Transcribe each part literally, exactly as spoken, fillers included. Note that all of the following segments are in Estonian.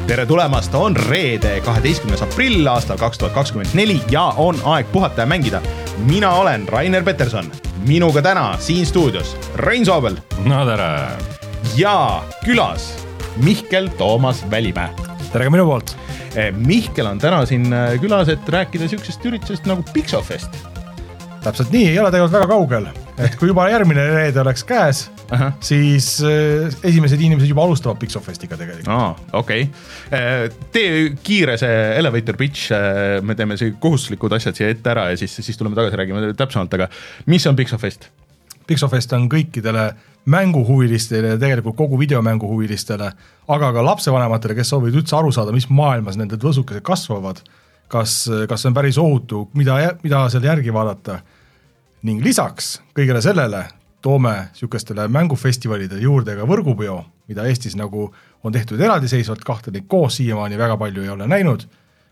tere tulemast, on reede kaheteistkümnes aprill aastal kaks tuhat kakskümmend neli ja on aeg puhata ja mängida. Mina olen Rainer Peterson, minuga täna siin stuudios Rein Soobel. No tere! Ja külas Mihkel Toomas Välimäe. Tere ka minu poolt. Mihkel on täna siin külas, et rääkida sükesest üritusest nagu Pixofest. Täpselt nii, ei ole tegelikult väga kaugel. Et kui juba järgmine reede oleks käes, Aha. siis äh, esimesed inimesed juba alustavad Pixofestiga tegelikult. Aa, okei. Okay. Tee kiire see elevator pitch, me teeme see kohustuslikud asjad siia ette ära ja siis, siis tuleme tagasi räägima täpsemalt, aga mis on Pixofest? Pixofest on kõikidele mänguhuvilistele ja tegelikult kogu videomänguhuvilistele, aga ka lapsevanematele, kes soovivad üldse aru saada, mis maailmas nende võsukesed kasvavad, kas, kas on päris ohutu, mida, mida seal järgi vaadata. Ning lisaks kõigele sellele toome sükestele mängufestivalide juurde ka võrgupeo, mida Eestis nagu on tehtud eraldiseisvalt, kahte neid koos siiamaani väga palju ei ole näinud.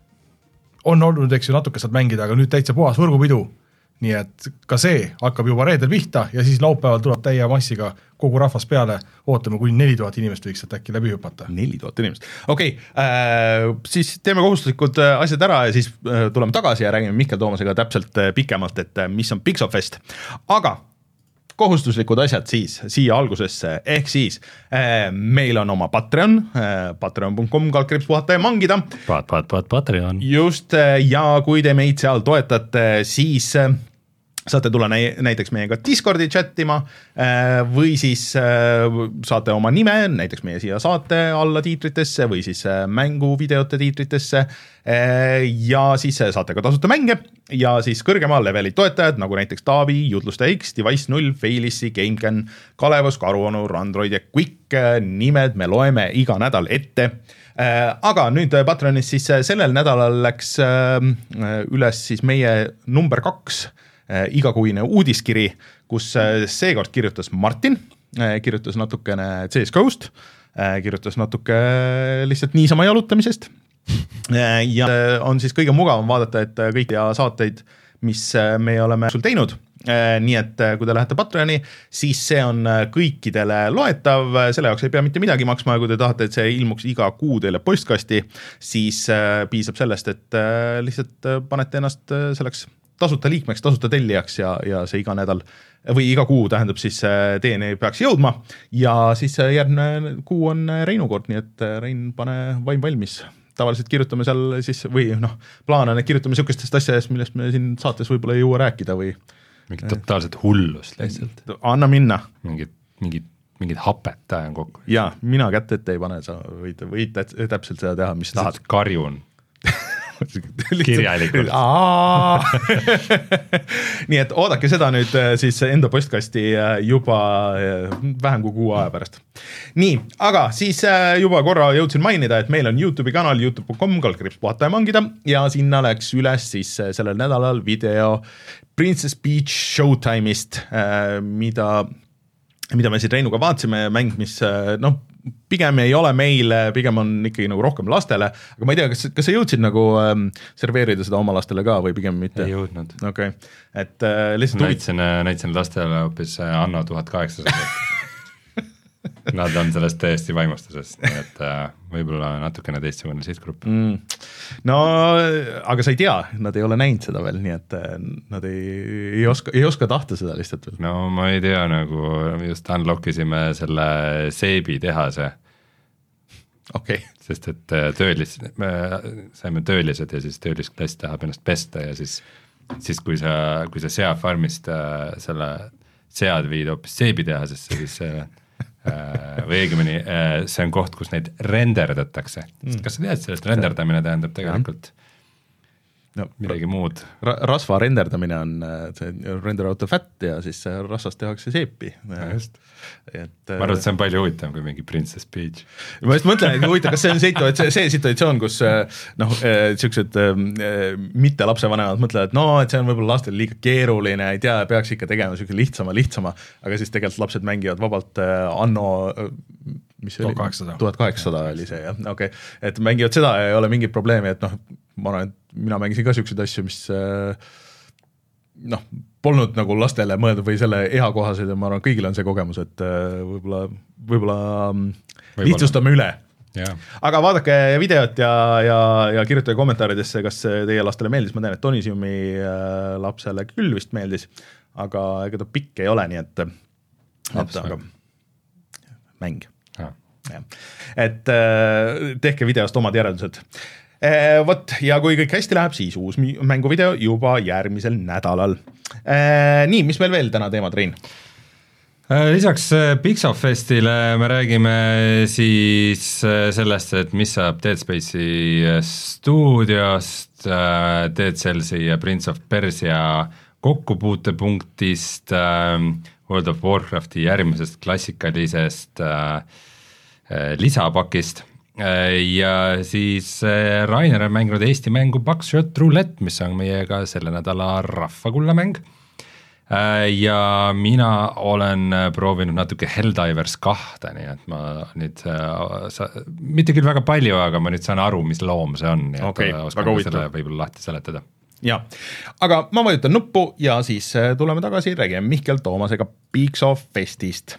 On olnud, eks ju, natuke saad mängida, aga nüüd täitsa puhas võrgupidu. Nii et ka see hakkab juba reedel pihta ja siis laupäeval tuleb täie massiga kogu rahvas peale. Ootame, kuni neli tuhat inimest võiks äkki läbi hüpata. neli tuhat inimest. Okei, okay, äh, siis teeme kohustuslikud asjad ära ja siis äh, tuleme tagasi ja räägime Mihkel Toomasega täpselt äh, pikemalt, et äh, mis on Pixofest. Aga kohustuslikud asjad siis siia algusesse, ehk siis äh, meil on oma Patreon, äh, patreon punkt com kaldkriips puhata ja mangida. Pat, pat, pat, Patreon. Just, äh, ja kui te meid seal toetate, siis äh, saate tulla näiteks meiega Discordi chattima või siis saate oma nime näiteks meie siia saate alla tiitritesse või siis mänguvideote tiitritesse ja siis saate ka tasuta mänge ja siis kõrgemal leveli toetajad nagu näiteks Taavi, Jutlusta X, Device null, Failissi, GameCAN, Kalevos, Karuonur, Android ja Quick nimed me loeme iga nädal ette. Aga nüüd Patreonis siis sellel nädalal läks üles siis meie number kaks igakuine uudiskiri, kus seekord kirjutas Martin, kirjutas natukene C S G O-st, kirjutas natuke lihtsalt niisama jalutamisest ja on siis kõige mugavam vaadata, et kõik ja saateid, mis me oleme sul teinud. Nii et kui te lähete Patreoni, siis see on kõikidele loetav, selle jaoks ei pea mitte midagi maksma, kui te tahate, et see ilmuks iga kuu teile postkasti, siis piisab sellest, et lihtsalt panete ennast selleks tasuta liikmeks, tasuta tellijaks ja, ja see iga nädal või iga kuu tähendab siis teieni peaks jõudma ja siis järgmine kuu on Reinu kord, nii et Rein, pane vaim valmis. Tavaliselt kirjutame seal siis või noh, plaan on, et kirjutame sükestest asjadest, millest me siin saates võib-olla ei jõua rääkida või mingid totaalselt hullust lihtsalt. Anna minna. Mingid, mingid, mingid hapet ajan kokku. Ja, mina kätt ette ei pane, sa võid, võid täpselt seda teha, mis tahad. Karjun. Kirjalikult. Nii et oodake seda nüüd siis enda postkasti juba vähem kui kuu aja pärast. Nii, aga siis juba korra jõudsin mainida, et meil on YouTube'i kanal youtube punkt com kaldkriips puhata ja mangida ja sinna läks üles siis sellel nädalal video Princess Peach Showtime'ist, mida, mida me siin Reinuga vaatsime, mäng, mis noh, pigem ei ole meil, pigem on ikkagi nagu rohkem lastele, aga ma ei tea, kas, kas sa jõudsid nagu ähm, serveerida seda oma lastele ka või pigem mitte? Ei jõudnud. Okay. Et, äh, lihtsalt näitsin, näitsin lastele hoopis Anno tuhat kaheksasada. Nad on sellest täiesti vaimustuses, nii et äh, võib-olla natukene teistsugune sihtgrupp. Mm. No, aga sa ei tea, nad ei ole näinud seda veel, nii et äh, nad ei, ei, oska, ei oska tahta seda lihtsalt veel. No ma ei tea, nagu just unlockisime selle seebi tehase. Okay. Sest et töölis, me saime töölised ja siis töölisklass tahab ennast pesta ja siis, siis kui sa, kui sa seafarmist äh, selle sead viid hoopis seebi tehasesse, siis äh, või õigemini see on koht, kus neid renderdatakse. Mm. Kas sa tead sellest, renderdamine tähendab tegelikult no, midagi muud? Ra- rasva renderdamine on see render out of fat ja siis rasvast tehakse seepi. Just. Et, ma arvan, et see on palju huvitav kui mingi Princess Peach. Ma just mõtlen, et huvitav, kas see on see, see situatsioon, kus noh, siuksed mitte lapsevanemad mõtlevad, et no, et see on võib-olla lastel liiga keeruline, ei tea, peaks ikka tegema siuke lihtsama, lihtsama, aga siis tegelikult lapsed mängivad vabalt Anno, mis oli? tuhat kaheksasada oli see, jah, okei. Okay. Et mängivad seda ja ei ole mingit probleemi, et noh, ma arvan, et mina mängisin ka siukseid asju, mis noh, polnud nagu lastele mõeldud või selle ea kohased ja ma arvan, kõigil on see kogemus, et võib-olla, võib-olla lihtsustame üle. Yeah. aga vaadake videot ja, ja, ja kirjutage kommentaaridesse, kas teie lastele meeldis, ma tean, et Tonisiumi lapsele küll vist meeldis, aga ega ta pikk ei ole, nii et, et aga mäng. Ja. Et tehke videost omad järeldused. Vot, ja kui kõik hästi läheb, siis uus mänguvideo juba järgmisel nädalal. Nii, mis meil veel täna teemad, Rein? Lisaks Pixelfestile me räägime siis sellest, et mis saab Dead Space'i stuudiost, Dead Cellsi ja Prince of Persia kokkupuutepunktist, World of Warcrafti järgmisest klassikalisest lisapakist ja siis Rainer on mänginud Eesti mängu Buckshot Roulette, mis on meiega selle nädala rahvakullamäng. Ja mina olen proovinud natuke Helldivers kahte, nii et ma nüüd, sa, mitte küll väga palju, aga ma nüüd saan aru, mis loom see on, nii et okay, oskan selle võib-olla lahti seletada. Ja, aga ma vajutan nuppu ja siis tuleme tagasi, räägime Mihkel Toomasega Pixelfestist.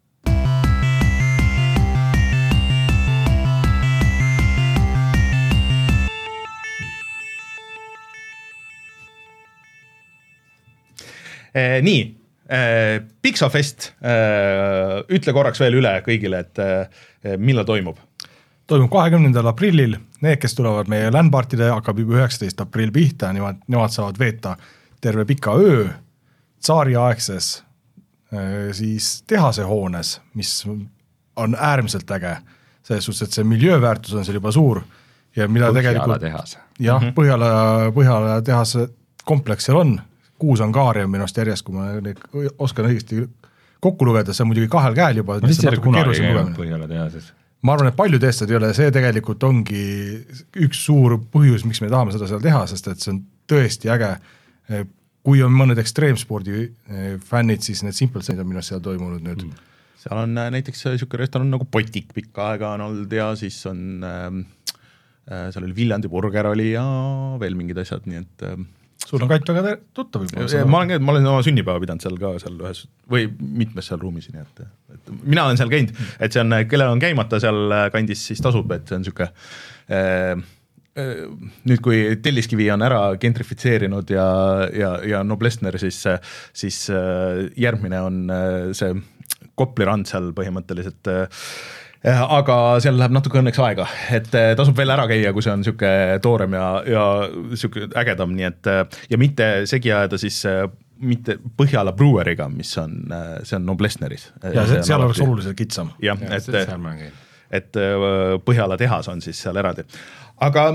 Eh, nii, eh, Pixelfest, eh, ütle korraks veel üle kõigile, et eh, millal toimub? Toimub kahekümnendal aprillil, need, kes tulevad meie LAN-partide, hakkab juba üheksateist aprill pihta, nemad, nemad saavad veeta terve pika öö tsaariaegses eh, siis tehase hoones, mis on äärmiselt äge, selles suhtes, et see miljööväärtus on seal juba suur ja mida Põhjala tegelikult tehas. jah, mm -hmm. Põhjala, Põhjala tehase kompleks seal on, kuus on kaari on minust järjest, kui ma oskan õigesti kokku lugeda, see on muidugi kahel käel juba. Ma vist ei ole kunagi käinud Põhjala tehases. Ma arvan, et palju teestad ei ole, see tegelikult ongi üks suur põhjus, miks me tahame seda seal teha, sest et see on tõesti äge. Kui on mõned ekstreemspordi fännid, siis need Simple Said on minust seal toimunud nüüd. Mm. Seal on näiteks niisugune restoran nagu Potik pikka aega on olnud ja siis on, äh, seal oli Viljandi burger oli ja veel mingid asjad, nii et äh, sul on Kait väga tuttav juba. Ma olen, ma olen oma sünnipäeva pidanud seal ka seal ühes või mitmes seal ruumis, nii et, et mina olen seal käinud, et see on, kellel on käimata seal kandis, siis tasub, et see on niisugune äh, äh, nüüd kui Telliskivi on ära gentrifitseerinud ja, ja, ja Noblessner, siis, siis äh, järgmine on äh, see Kopli rand seal põhimõtteliselt äh, aga seal läheb natuke õnneks aega, et tasub veel ära käia, kui see on niisugune toorem ja, ja niisugune ägedam, nii et ja mitte segi ajada siis mitte Põhjala Breweriga, mis on, see on Noblessneris. Ja see, seal oleks oluliselt kitsam. Jah, ja, et, et Põhjala tehas on siis seal eraldi. Aga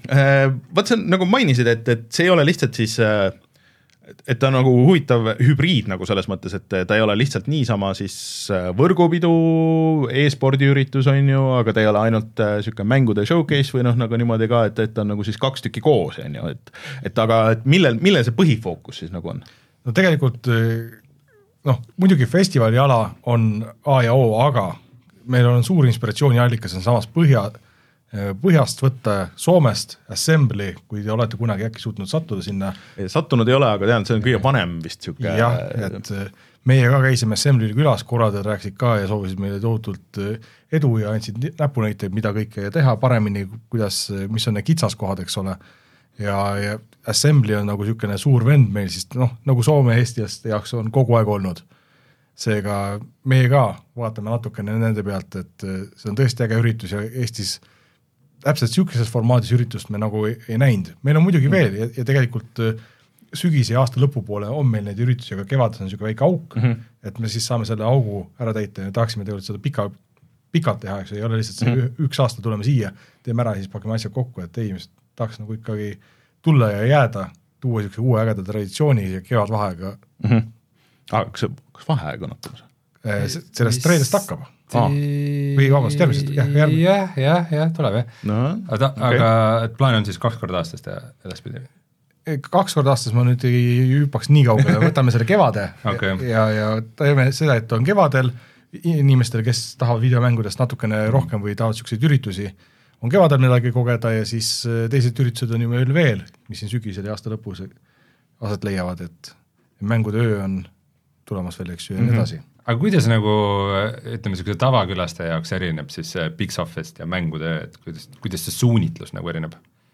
võt see nagu mainisid, et, et see ei ole lihtsalt siis et ta on nagu huvitav hübriid nagu selles mõttes, et ta ei ole lihtsalt niisama siis võrgupidu, e-spordiüritus on ju, aga ta ei ole ainult niisugune mängude showcase või noh, nagu niimoodi ka, et, et ta on nagu siis kaks tükki koos, on ju, et, et aga et millel, millel see põhifookus siis nagu on? No tegelikult noh, muidugi festivali ala on A ja O, aga meil on suur inspiratsiooniallikas, on samas põhja põhjast võtta Soomest Assembly, kui te olete kunagi äkki suutnud sattuda sinna. Sattunud ei ole, aga tean, see on kõige panem vist siuke. Jah, et meie ka käisime Assembly külas, korraldajad rääkisid ka ja soovisid meile tohutult edu ja andsid näpunäiteid, mida kõike teha paremini, kuidas, mis on need kitsaskohad, eks ole. Ja, ja Assembly on nagu niisugune suur vend meil, siis noh, nagu Soome Eestilaste jaoks on kogu aeg olnud. Seega meie ka vaatame natukene nende pealt, et see on tõesti äge üritus ja Eestis täpselt niisuguses formaadis üritust me nagu ei, ei näinud. Meil on muidugi veel ja, ja tegelikult sügise ja aasta lõpupoole on meil neid üritusi, aga kevades on niisugune väike auk, mm -hmm. et me siis saame selle augu ära täita ja tahaksime tegelikult seda pika, pikalt teha, eks ei ole lihtsalt see mm -hmm. üks aasta tuleme siia, teeme ära ja siis pakime asjad kokku, et ei, mis tahaks nagu ikkagi tulla ja jääda, tuua niisuguse uue ägeda traditsiooni ja kevad vaheaega. Mm -hmm. aga kas, kas vaheaeg on hakkamas? Sellest reedest hakkab. Ah. või vabast järgmisest, jah, järgmine. jah, jah, jah, tuleb jah no,. aga, okay. aga plaan on siis kaks korda aastast ja edaspidi? Kaks korda aastas ma nüüd ei hüppaks nii kaugele, võtame selle kevade okay. ja, ja teeme seda, et on kevadel inimestel, kes tahavad videomängudest natukene rohkem või tahavad niisuguseid üritusi, on kevadel midagi kogeda ja siis teised üritused on ju meil veel, mis siin sügisel ja aasta lõpus aset leiavad, et mängude öö on tulemas veel, eks ju, ja nii edasi. aga kuidas nagu, ütleme, sellise tavakülastaja jaoks erineb siis Pixofest ja mängutöö, et kuidas, kuidas see suunitlus nagu erineb?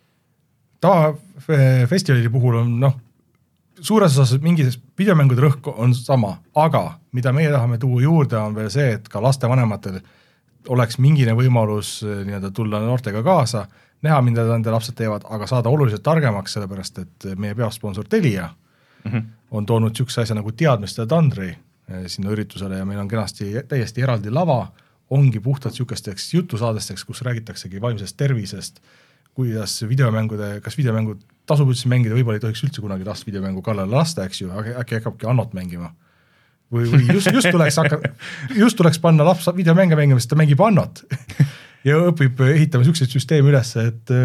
Tavafestivalide puhul on noh, suures osas mingis videomängude rõhk on sama, aga mida meie tahame tuua juurde on veel see, et ka lastevanematel oleks mingine võimalus nii-öelda tulla noortega kaasa, näha, mida nende lapsed teevad, aga saada oluliselt targemaks, sellepärast et meie peasponsor Telia mm-hmm. on toonud niisuguse asja nagu teadmiste tandri sinna üritusele ja meil on kenasti täiesti eraldi lava, ongi puhtalt niisugusteks jutusaadesteks, kus räägitaksegi vaimsest tervisest, kuidas videomängude, kas videomängud tasub üldse mängida, võib-olla ei tohiks üldse kunagi last videomängu kallale lasta, eks ju, äkki hakkabki Annot mängima. Või, või just, just, tuleks hakka, just tuleks panna laps videomänge mängima, sest ta mängib Annot ja õpib ehitama niisuguseid süsteemi üles, et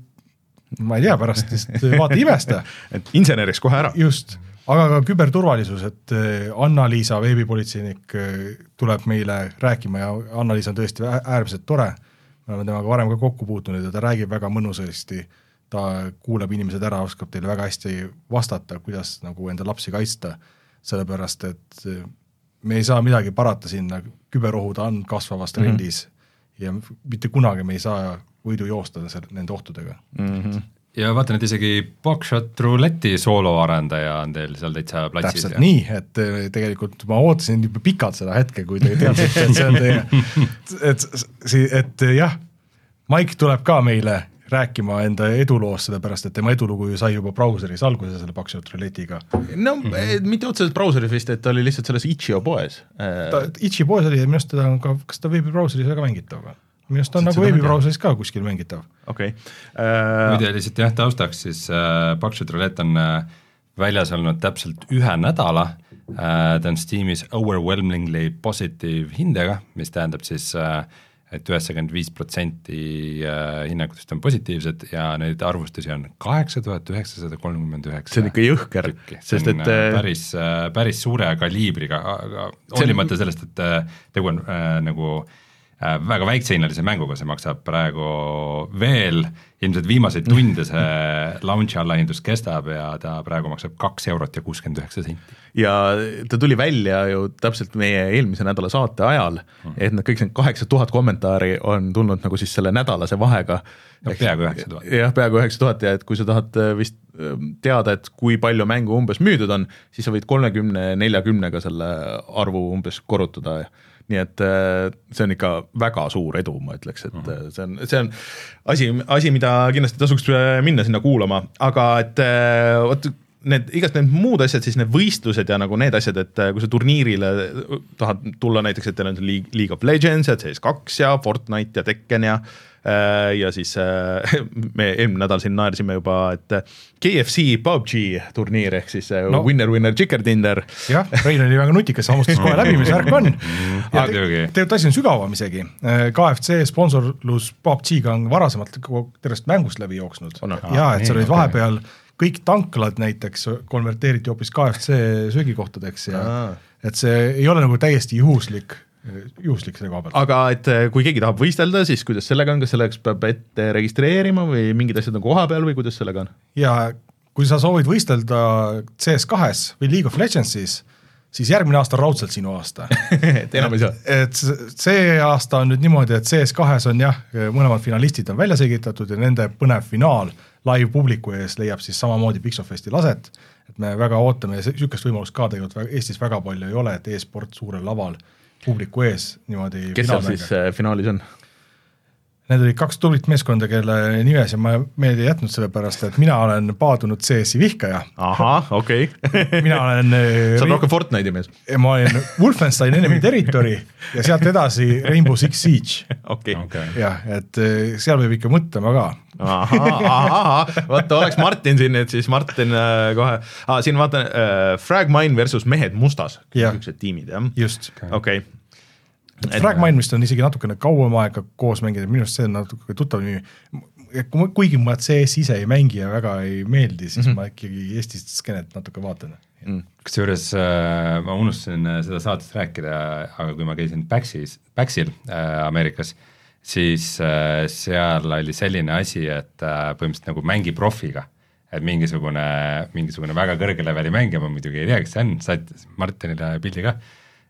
ma ei tea, pärast vaata imesta. Et inseneriks kohe ära. Just. Aga ka küberturvalisus, et Anna-Liisa veebipolitseinik tuleb meile rääkima ja Anna-Liisa on tõesti äärmiselt tore. Me oleme temaga varem ka kokku puutunud ja ta räägib väga mõnusasti, ta kuulab inimesed ära, oskab teile väga hästi vastata, kuidas nagu enda lapsi kaitsta, sellepärast, et me ei saa midagi parata sinna, küberohud on kasvavas trendis mm-hmm. ja mitte kunagi me ei saa võidu joosta nende ohtudega. Mm-hmm. Ja vaatan, et isegi Buckshot Roulette'i sooloarendaja on teil seal täitsa platsis. Täpselt ja. Nii, et tegelikult ma ootasin juba pikalt seda hetke, kui te teadsite, et see on teie, et, et, et jah, Mike tuleb ka meile rääkima enda eduloost, sellepärast, et tema edulugu ju sai juba brauseris alguse selle Buckshot Roulette'iga. No mm-hmm. mitte otseselt brauseris vist, et ta oli lihtsalt selles Itch.io poes. Ta, Itch.io poes oli ja minust teda on ka, kas ta veebibrauseris väga mängitav või? Minust on nagu veebibrauseris ka kuskil mängitav. Okay. Uh, Muide lihtsalt jah, taustaks siis uh, Buckshot Roulette on uh, väljas olnud täpselt ühe nädala, uh, ta on Steamis overwhelmingly positive hindega, mis tähendab siis, uh, et üheksakümmend viis protsenti uh, hinnangutest on positiivsed ja neid arvustusi on kaheksa tuhat üheksasada kolmkümmend üheksa. See on ikka jõhker. Sest et uh, päris, uh, päris suure kaliibriga, aga hoolimata sellest, et uh, tegu on uh, nagu väga väiksehinnalise mänguga, see maksab praegu veel, ilmselt viimaseid tunde see launch allahindus kestab ja ta praegu maksab kaks eurot ja kuuskümmend üheksa senti. Ja ta tuli välja ju täpselt meie eelmise nädala saate ajal, et need kõik need kaheksa tuhat kommentaari on tulnud nagu siis selle nädalase vahega. No, peaaegu üheksa tuhat. Jah, peaaegu üheksa tuhat ja et kui sa tahad vist teada, et kui palju mängu umbes müüdud on, siis sa võid kolmekümne neljakümnega selle arvu umbes korrutada ja nii et see on ikka väga suur edu, ma ütleks, et see on, see on asi, asi, mida kindlasti tasuks minna sinna kuulama, aga et võt, need, igast need muud asjad, siis need võistlused ja nagu need asjad, et kui sa turniirile tahad tulla näiteks, et teil on League of Legends ja C S kaks ja Fortnite ja Tekken ja ja siis me eelmine nädal siin naersime juba, et K F C P U B G turniir ehk siis no. Winner Winner Chicken Dinner. Jah, Rein oli väga nutikas, hammustas kohe läbi, mis värk on. Ja tegelikult asi on sügavam isegi. K F C sponsorlus P U B G-ga on varasemalt tervest mängust läbi jooksnud. On, ja, et see olid vahepeal kõik tanklad näiteks konverteeriti hoopis K F C söögikohtadeks ja Aa. et see ei ole nagu täiesti juhuslik juhuslik selle koha pealt. Aga et kui keegi tahab võistelda, siis kuidas sellega on, kas selleks peab ette registreerima või mingid asjad on koha peal või kuidas sellega on? Ja kui sa soovid võistelda C S kahes või League of Legendsis, siis järgmine aasta on raudselt sinu aasta. et enam ei saa. Et see aasta on nüüd niimoodi, et C S kahes on jah, mõlemad finalistid on välja segitatud ja nende põnev finaal live publiku ees leiab siis samamoodi Pixofesti laset, et me väga ootame ja niisugust võimalust ka tegelikult Eestis väga palju ei ole, et e-sport suurel laval publiku ees niimoodi kes seal siis äh, finaalis on? Need olid kaks tublit meeskonda, kelle nimes ja ma meelde ei jätnud selle pärast, et mina olen paadunud C S-i vihkaja. Aha, okei. Okay. mina olen sa oled rohkem Fortnite'i mees. Ma olen Wolfenstein Enemy Territory ja sealt edasi Rainbow Six Siege. Okay. Okay. Ja, et seal võib ikka mõtlema ka. Aha, aha, vaata, oleks Martin siin, et siis Martin äh, kohe, ah, siin vaatan äh, Fragmine versus Mehed mustas, niisugused tiimid, jah? Just. Okei. Okay. Fragmine vist on isegi natukene kauem aega koos mängida, minu arust see on natuke tuttav nimi. Kuigi ma C S ise ei mängi ja väga ei meeldi, siis mm-hmm. ma ikkagi Eestist skenet natuke vaatan. Mm. Kas juures äh, ma unustasin seda saatest rääkida, aga kui ma käisin Paxis, Paxil äh, Ameerikas, siis äh, seal oli selline asi, et äh, põhimõtteliselt nagu mängi profiga, et mingisugune, mingisugune väga kõrge leveli mängija, ma muidugi ei tea, kes see on, saad Martinile pildi ka,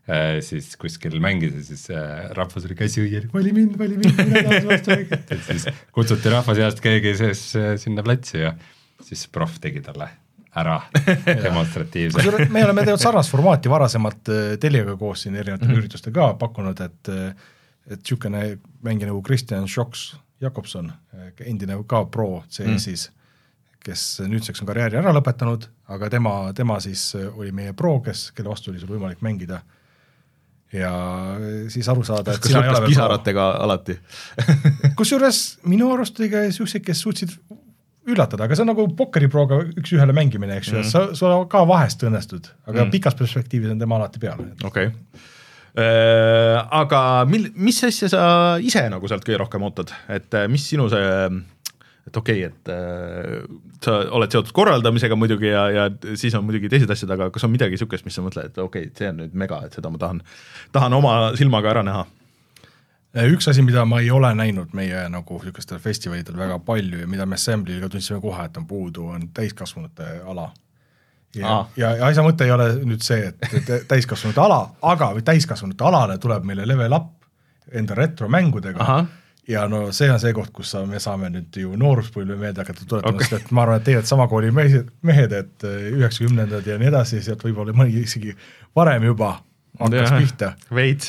siis kuskil mängis ja siis rahvas oli käsi õiel, vali mind, vali mind, mina tahaks vastu mängida. Siis kutsuti rahva seast keegi sees sinna platsi ja siis proff tegi talle ära demonstratiivselt. Me oleme teinud sarnast formaati varasemalt Teliaga koos siin erinevatel mm-hmm. üritustel ka pakkunud, et et niisugune mängija nagu Christian Schoks Jakobson, endine ka pro C S-is, mm. kes nüüdseks on karjääri ära lõpetanud, aga tema, tema siis oli meie pro, kes, kelle vastu oli sul võimalik mängida. Ja siis aru saada, et kas lõppes pisaratega alati? Kusjuures minu arust oli ka niisugused, kes suutsid üllatada, aga see on nagu pokkeriproga üks ühele mängimine, eks ju, mm. sa, sa ka vahest õnnestud, aga mm. pikas perspektiivis on tema alati peal. Okei. Okay. Äh, aga mil, mis asja sa ise nagu sealt kõige rohkem ootad, et mis sinu see, et okei, okay, et äh, sa oled seotud korraldamisega muidugi ja, ja siis on muidugi teised asjad, aga kas on midagi niisugust, mis sa mõtled, et okei, okay, see on nüüd mega, et seda ma tahan, tahan oma silmaga ära näha? Üks asi, mida ma ei ole näinud meie nagu niisugustel festivalidel väga palju ja mida me Assembly'ga tundsime kohe, et on puudu, on täiskasvanute ala. Ja, ah. ja, ja asja mõte ei ole nüüd see, et täiskasvanute ala, aga täiskasvanute alale tuleb meile level up enda retromängudega. Aha. Ja no see on see koht, kus sa, me saame nüüd ju nooruspõlve meelde hakata tuletamast, okay. Et ma arvan, et teie sama kooli mehed, mehed et üheksakümnendad ja nii edasi, sealt võib-olla mõni isegi varem juba hakkaks ja, pihta. Veits.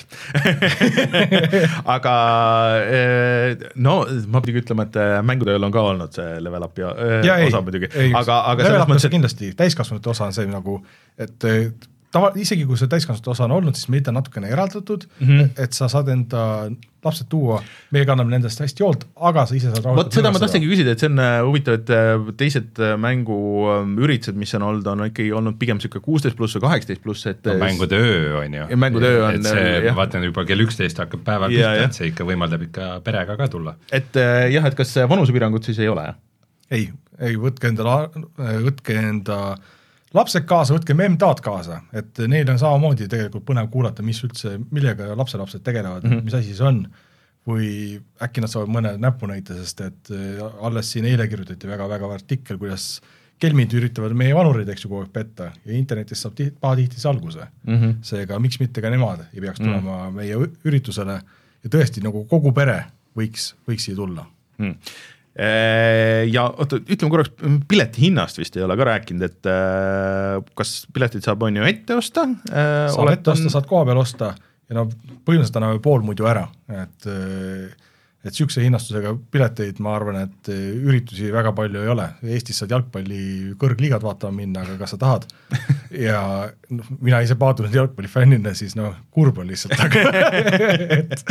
Aga no ma pidigi ütlema, et mängutööl on ka olnud see level up ja, ja osa ei, muidugi. Ei, aga, aga level up mõttes... kindlasti, täiskasvanute osa on see nagu, et tava, isegi kui see täiskasvanute osa on olnud, siis meid on natukene eraldatud, mm-hmm. et sa saad enda lapsed tuua, meie kanname nendest hästi hoolt, aga sa ise saad rahulikult. Vot seda ma tahtsingi küsida, et see on huvitav, et teised mänguüritused, mis on olnud, on ikkagi olnud pigem siuke kuusteist pluss või kaheksateist pluss, et no, mängutöö on ju. Mängutöö on. Et see, ma vaatan juba kell üksteist hakkab päeval pihta, et see ikka võimaldab ikka perega ka tulla. Et jah, et kas vanusepiirangut siis ei ole? Ei, ei, võtke enda, võtke enda lapsed kaasa, võtke memdaad kaasa, et neil on samamoodi tegelikult põnev kuulata, mis üldse, millega lapselapsed tegelevad, mm-hmm. mis asi see on, või äkki nad saavad mõne näpu näita, sest et alles siin eile kirjutati väga-väga artikkel, kuidas kelmid üritavad meie vanurid, eks ju, kogu aeg petta ja internetis saab tihti, pahatihti salguse. Mm-hmm. Seega, miks mitte ka nemad ei peaks tulema mm-hmm. meie üritusele ja tõesti nagu kogu pere võiks, võiks siia tulla. Mm. Ja oota, ütleme korraks, pileti hinnast vist ei ole ka rääkinud, et kas piletid saab on ju ette osta? Saab ette osta, saad koha peal osta ja no põhimõtteliselt anname pool muidu ära, et, et siukse hinnastusega pileteid ma arvan, et üritusi väga palju ei ole. Eestis saad jalgpalli kõrgliigad vaatama minna, aga kas sa tahad ja no, mina ise paadunud jalgpallifännina, siis no kurb on lihtsalt et,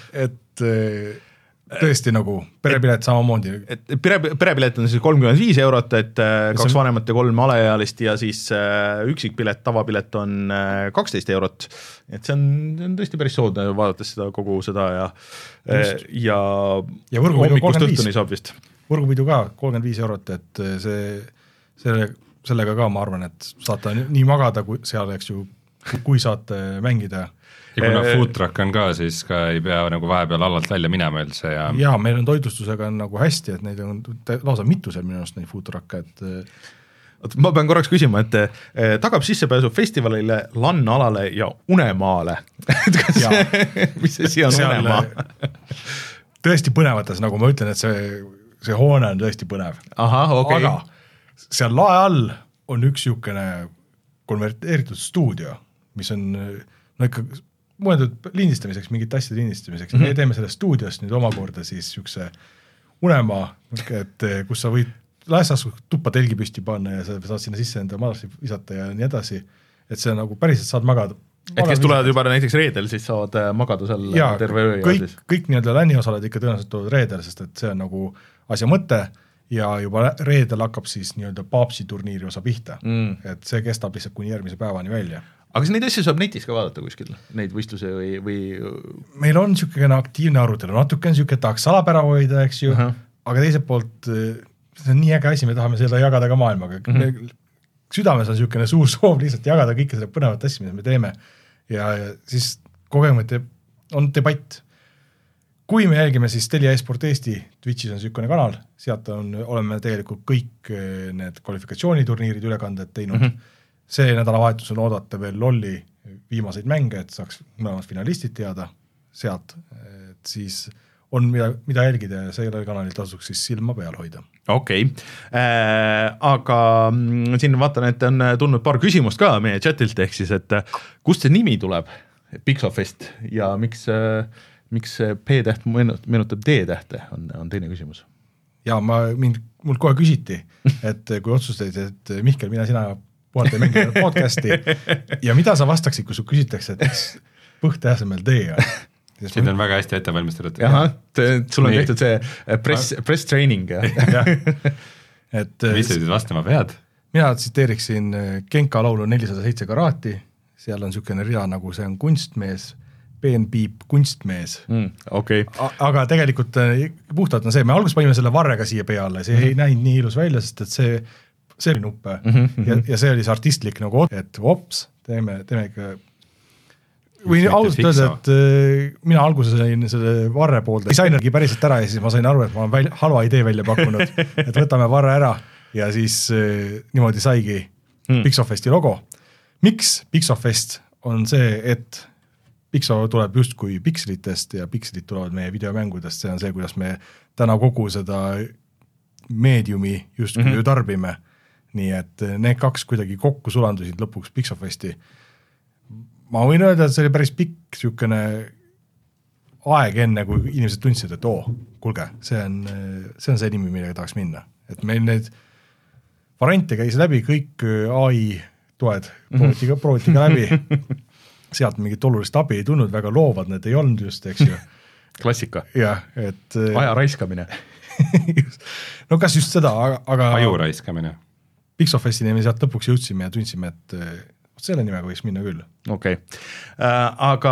et tõesti nagu perepilet samamoodi. Et pere, perepilet on siis kolmkümmend viis eurot, et kaks see... vanemat ja kolm alaealist ja siis üksikpilet, tavapilet on kaksteist eurot. Et see on, see on tõesti päris soodne, vaadates seda kogu seda ja, ja, ja hommikust õhtuni saab vist. Võrgupidu ka kolmkümmend viis eurot, et see, selle, sellega ka ma arvan, et saate nii magada kui seal, eks ju, kui saate mängida. Ja kuna food truck on ka, siis ka ei pea nagu vahepeal allalt välja minema üldse. Ja, ja meil on toitlustusega on nagu hästi, et neid on lausa mitusel minu arust neid food truck'e, et ma pean korraks küsima, et tagab sissepääsu festivalile, LAN-alale ja Unemaale. Kas, mis asi on seal, Unemaa? Tõesti põnevates, nagu ma ütlen, et see, see hoone on tõesti põnev. Aha, okay. Aga seal lae all on üks niisugune konverteeritud stuudio, mis on no ikka mõeldud lindistamiseks, mingit asjade lindistamiseks. Mm-hmm. Me teeme selle stuudiost nüüd omakorda siis niisuguse Unemaa, et kus sa võid laesas tuppa telgi püsti panna ja sa saad sinna sisse enda madassi visata ja nii edasi. Et see nagu päriselt saad magada. Et kes tulevad juba näiteks reedel, siis saavad magada seal ja, terve öö. Kõik, kõik nii-öelda länni osaled ikka tõenäoliselt tulevad reedel, sest et see on nagu asja mõte ja juba reedel hakkab siis nii-öelda paapsi turniiri osa pihta. Mm. Et see kestab lihtsalt kuni järgmise päevani välja. Aga kas neid asju saab netis ka vaadata kuskil, neid võistluse või, või... Meil on niisugune aktiivne arutelu, natuke on niisugune tahaks salapära hoida, eks ju, uh-huh. aga teiselt poolt see on nii äge asi, me tahame seda jagada ka maailmaga. Uh-huh. Südames on niisugune suur soov lihtsalt jagada kõike seda põnevat asja, mida me teeme ja, ja siis kogemalt on debatt. Kui me jälgime siis Telia eSport Eesti, Twitchis on niisugune kanal, sealt on, oleme tegelikult kõik need kvalifikatsiooniturniirid ülekanded teinud. Uh-huh. See nädalavahetus on oodata veel Lolli viimaseid mänge, et saaks mõlemad finalistid teada sealt, et siis on mida, mida jälgida ja sellel kanalil tasuks siis silma peal hoida. Okei okay. äh,, aga siin vaatan, et on tulnud paar küsimust ka meie chatilt, ehk siis, et kust see nimi tuleb, Pixofest, ja miks, miks P-täht meenutab D-tähte, on, on teine küsimus. Ja ma, mind, mul kohe küsiti, et kui otsustati, et Mihkel, mina sina puhalt ei mängi podcasti ja mida sa vastaksid, kui su küsitakse, et mis põhtähsemel D on? Siin on väga hästi ette valmistatud. Jah, sul on tehtud see press, press training. et, mis sa siis vastama pead? Mina tsiteeriksin Genka laulu nelisada seitse karaati, seal on niisugune rida, nagu see on kunstmees, peenpiip kunstmees. Mm, okay. Aga tegelikult puhtalt on see, me alguses panime selle varrega siia peale, see mm-hmm. ei näinud nii ilus välja, sest et see, see oli nuppe mm-hmm. ja, ja see oli see artistlik nagu, et hops, teeme, teeme ikka või ausalt öelda, et äh, mina alguses sain selle varre poolde, disainergi päriselt ära ja siis ma sain aru, et ma olen väl, halva idee välja pakkunud, et võtame varre ära ja siis äh, niimoodi saigi hmm. Pixofesti logo. Miks Pixofest on see, et Pixo tuleb justkui pikslitest ja pikslit tulevad meie videomängudest, see on see, kuidas me täna kogu seda meediumi justkui mm-hmm. ju tarbime. Nii et need kaks kuidagi kokku sulandusid lõpuks Pixofesti. Ma võin öelda, et see oli päris pikk niisugune aeg enne, kui inimesed tundsid, et oo, kulge, see on, see on see nimi, millega tahaks minna. Et meil need variante käis läbi, kõik A I toed prooviti ka, prooviti ka läbi. Sealt mingit olulist abi ei tulnud, väga loovad need ei olnud just, eks ju. Klassika. Jah, et aja raiskamine. no kas just seda, aga aju raiskamine. Pixofestini me sealt lõpuks jõudsime ja tundsime, et selle nimega võiks minna küll. Okei, okay. äh, aga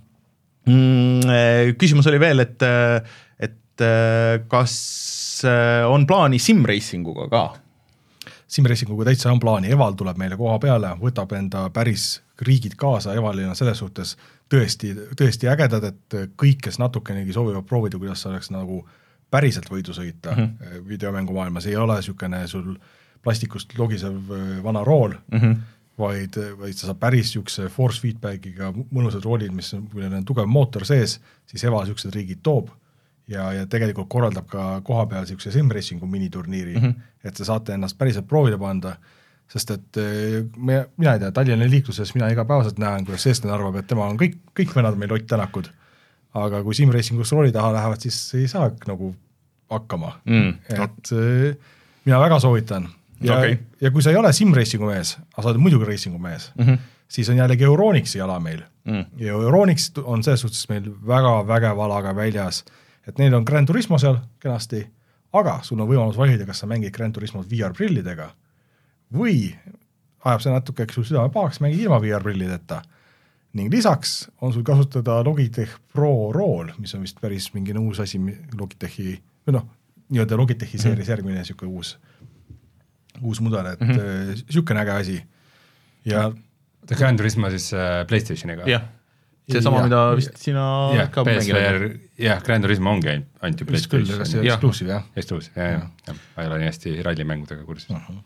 mm, küsimus oli veel, et, et kas on plaani simracinguga ka? Simracinguga täitsa on plaani, Eval tuleb meile koha peale, võtab enda päris riigid kaasa, Evalil on selles suhtes tõesti, tõesti ägedad, et kõik, kes natukenegi soovivad proovida, kuidas sa oleks nagu päriselt võidu sõita mm-hmm. videomängumaailmas, ei ole niisugune sul plastikust logisev vana rool, mm-hmm. vaid, vaid sa saab päris niisuguse force feedbackiga mõnusad roolid, mis on, kui neil on tugev mootor sees, siis Eva niisugused riigid toob ja, ja tegelikult korraldab ka koha peal niisuguse simracingu miniturniiri, mm-hmm. et te saate ennast päriselt proovida panda, sest et me, mina ei tea, Tallinna liikluses mina igapäevaselt näen, kuidas eestlane arvab, et tema on kõik, kõik vennad meil Ott Tänakud, aga kui simracingus rooli taha lähevad, siis ei saa nagu hakkama, mm. et mina väga soovitan. Ja, okay. ja kui sa ei ole simracingu mees, aga sa oled muidugi racingu mees, mm-hmm. siis on jällegi Euronixi ala meil. Mm. Ja Euronix on selles suhtes meil väga vägeva alaga väljas, et neil on Gran Turismo seal kenasti, aga sul on võimalus valida, kas sa mängid Gran Turismo V R-prillidega või ajab see natuke, eks sul südame pahaks, mängid ilma V R-prillideta. Ning lisaks on sul kasutada Logitech Pro Roll, mis on vist päris mingi uus asi Logitechi, või noh, nii-öelda Logitechi seeris mm. järgmine niisugune uus uus mudel, et mm-hmm. niisugune äge asi. Ja Gran Turismo siis äh, PlayStationiga? Jah, see sama, mida vist sina ja, ka mängida. Jah, Gran Turismo ongi ainult ju PlayStation. Vist küll, eksklusiiv, jah. Eksklusiiv, jah, jah, jah. Ma ei ole nii hästi rallimängudega kursis. Uh-huh.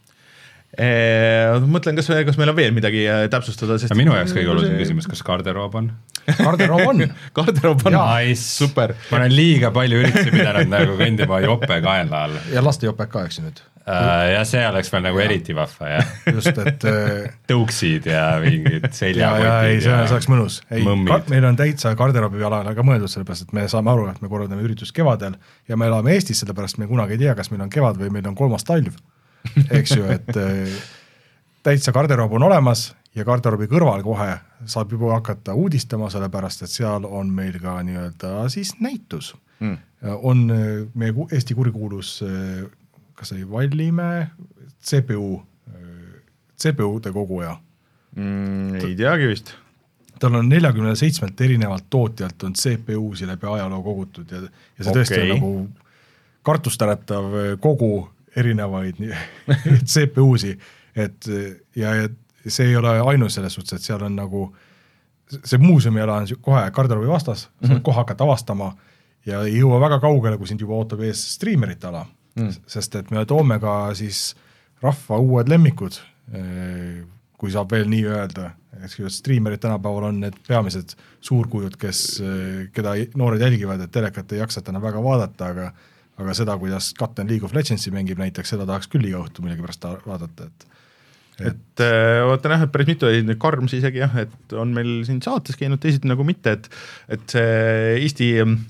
E, mõtlen, kas, kas meil on veel midagi täpsustada, sest minu jaoks kõige olulisem küsimus, kas garderoob on? Garderoob on. Garderoob on. Nice. Super. Ma olen liiga palju üritusi pidanud nagu kõndima jope kaenla all. Ja laste joped ka, eks nüüd. Uh, ja see oleks veel nagu ja. Eriti vahva, jah. Just, et tõuksid ja mingid seljakotid. Ja, ja, ei, see oleks mõnus. Ei, ka, meil on täitsa garderoobi alal ka mõeldud sellepärast, et me saame aru, et me korraldame üritust kevadel ja me elame Eestis, sellepärast me kunagi ei tea, kas meil on kevad või meil on kolmas talv. Eks ju, et täitsa garderoob on olemas ja garderoobi kõrval kohe saab juba hakata uudistama, sellepärast, et seal on meil ka nii-öelda siis näitus. Mm. On meie Eesti kurikuulus, kas oli Vallimäe C P U, C P U-de koguja. Mm, ei teagi vist. Tal on neljakümne seitsmelt erinevalt tootjalt on C P U-si läbi ajaloo kogutud ja, ja see tõesti okay. on nagu kartustäretav kogu erinevaid C P U-si, et ja, ja see ei ole ainus selles suhtes, et seal on nagu see muuseumi ala on kohe garderoobi vastas, mm-hmm. saad kohe hakata avastama ja ei jõua väga kaugele, kui sind juba ootab ees streamerite ala, mm. sest et me toome ka siis rahva uued lemmikud, kui saab veel nii öelda, striimerid tänapäeval on need peamised suurkujud, kes, keda noored jälgivad, et telekat ei jaksa täna väga vaadata, aga aga seda, kuidas Captain League of Legendsi mängib näiteks, seda tahaks küll iga õhtu millegi pärast vaadata, et et, et vaatan jah, et päris mitu oli Karms isegi jah, et on meil siin saates käinud, teised nagu mitte, et et see Eesti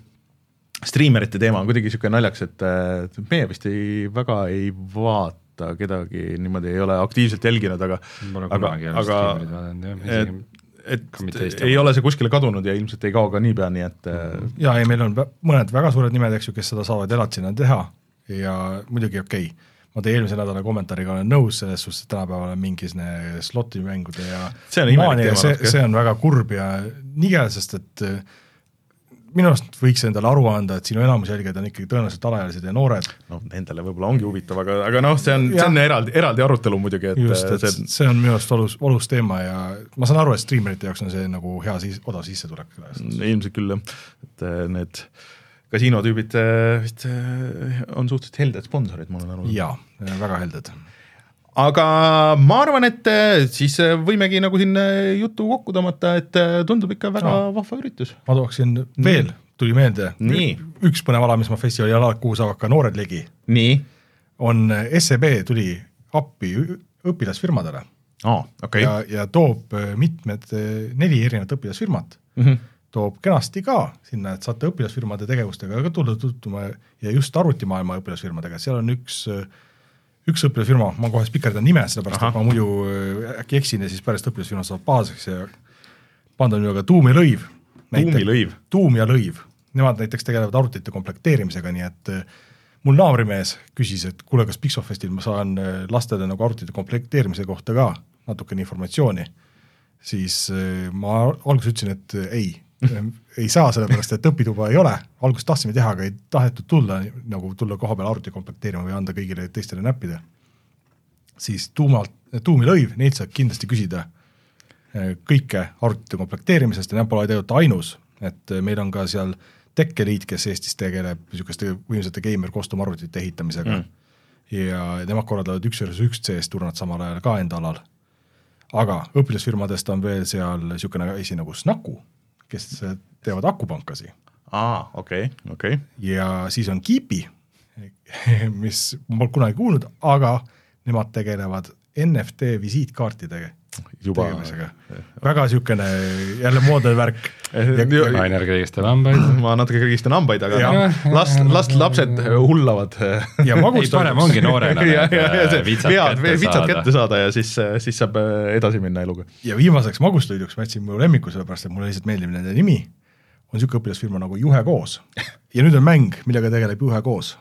striimerite teema on kuidagi niisugune naljaks, et, et meie vist ei, väga ei vaata kedagi, niimoodi ei ole aktiivselt jälginud, aga aga, aga et, et ei ole see kuskile kadunud ja ilmselt ei kao ka niipea, nii et ja ei, meil on mõned väga suured nimed, eks ju, kes seda saavad elatsina teha ja muidugi okei okay. Ma teie eelmise nädala kommentaariga olen nõus selles suhtes, et tänapäeval on mingisne sloti mängude ja see on, maani, see, see on väga kurb ja nigel, sest et minu arust võiks endale aru anda, et sinu enamus jälgijad on ikkagi tõenäoliselt alaealised ja noored. No nendele võib-olla ongi huvitav, aga, aga noh, see on, see on eraldi, eraldi arutelu muidugi. Et just, et see, see on minu arust olus, olus teema ja ma saan aru, et streamerite jaoks on see nagu hea siis, odav sissetulek. Ilmselt küll, et need kasiinotüübid vist on suhteliselt helded sponsorid, ma olen aru. Jaa, väga helded. Aga ma arvan, et siis võimegi nagu siin jutu kokku tõmmata, et tundub ikka väga no. vahva üritus. Ma tooksin veel, tuli meelde, Nii. üks põnev ala, mis ma festivali alad, kuhu saavad ka noored ligi, Nii. on S E B tuli appi õpilasfirmadele oh, okay. ja, ja toob mitmed, neli erinevat õpilasfirmat, mm-hmm. toob kenasti ka sinna, et saate õpilasfirmade tegevustega ka tulla tuttuma ja just arvutimaailma õpilasfirmadega, seal on üks üks õpilasfirma, ma kohe spikerdan nime, sellepärast, et ma muidu äkki eksin ja siis pärast õpilasfirma saab baaseks ja pandab nimega Tuum ja Lõiv. Tuum ja Lõiv. Tuum ja Lõiv. Nemad näiteks tegelevad arvutite komplekteerimisega, nii et mul naavrimees küsis, et kuule, kas Pixofestil ma saan lastele nagu arvutite komplekteerimise kohta ka natukene informatsiooni, siis ma alguses ütlesin, et ei, ei saa, sellepärast, et õpituba ei ole. Alguses tahtsime teha, aga ei tahetud tulla, nagu tulla koha peal arvuti komplekteerima või anda kõigile teistele näppida. Siis tuumalt, tuumi Lõiv, neid saab kindlasti küsida kõike arvutite komplekteerimisest ja need pole tegelikult ainus, et meil on ka seal Tekkeliit, kes Eestis tegeleb niisuguste võimsate gamer-kostum arvutite ehitamisega mm. ja nemad korraldavad üks versus üks C S turnad samal ajal ka enda alal. Aga õpilasfirmadest on veel seal niisugune asi nagu Snaku, kes teevad akupankasi. Aa, okei, okay, okei. Okay. Ja siis on Keepi, mis ma pole kunagi kuulnud, aga nemad tegelevad N F T visiitkaartidega juba tegemisega. Väga niisugune jälle moodel värk. Rainer krigistab hambaid. Ma natuke krigistan hambaid, aga ja. last, last lapsed hullavad. Ja ei parem ongi noorena ja, ja, ja, vitsad, vead, kätte, vitsad saada. kätte saada ja siis, siis saab edasi minna eluga. Ja viimaseks magustoiduks ma jätsin mu lemmiku, sellepärast, et mulle lihtsalt meeldib nende nimi. On niisugune õpilasfirma nagu Juhe Koos. Ja nüüd on mäng, millega tegeleb Juhe Koos.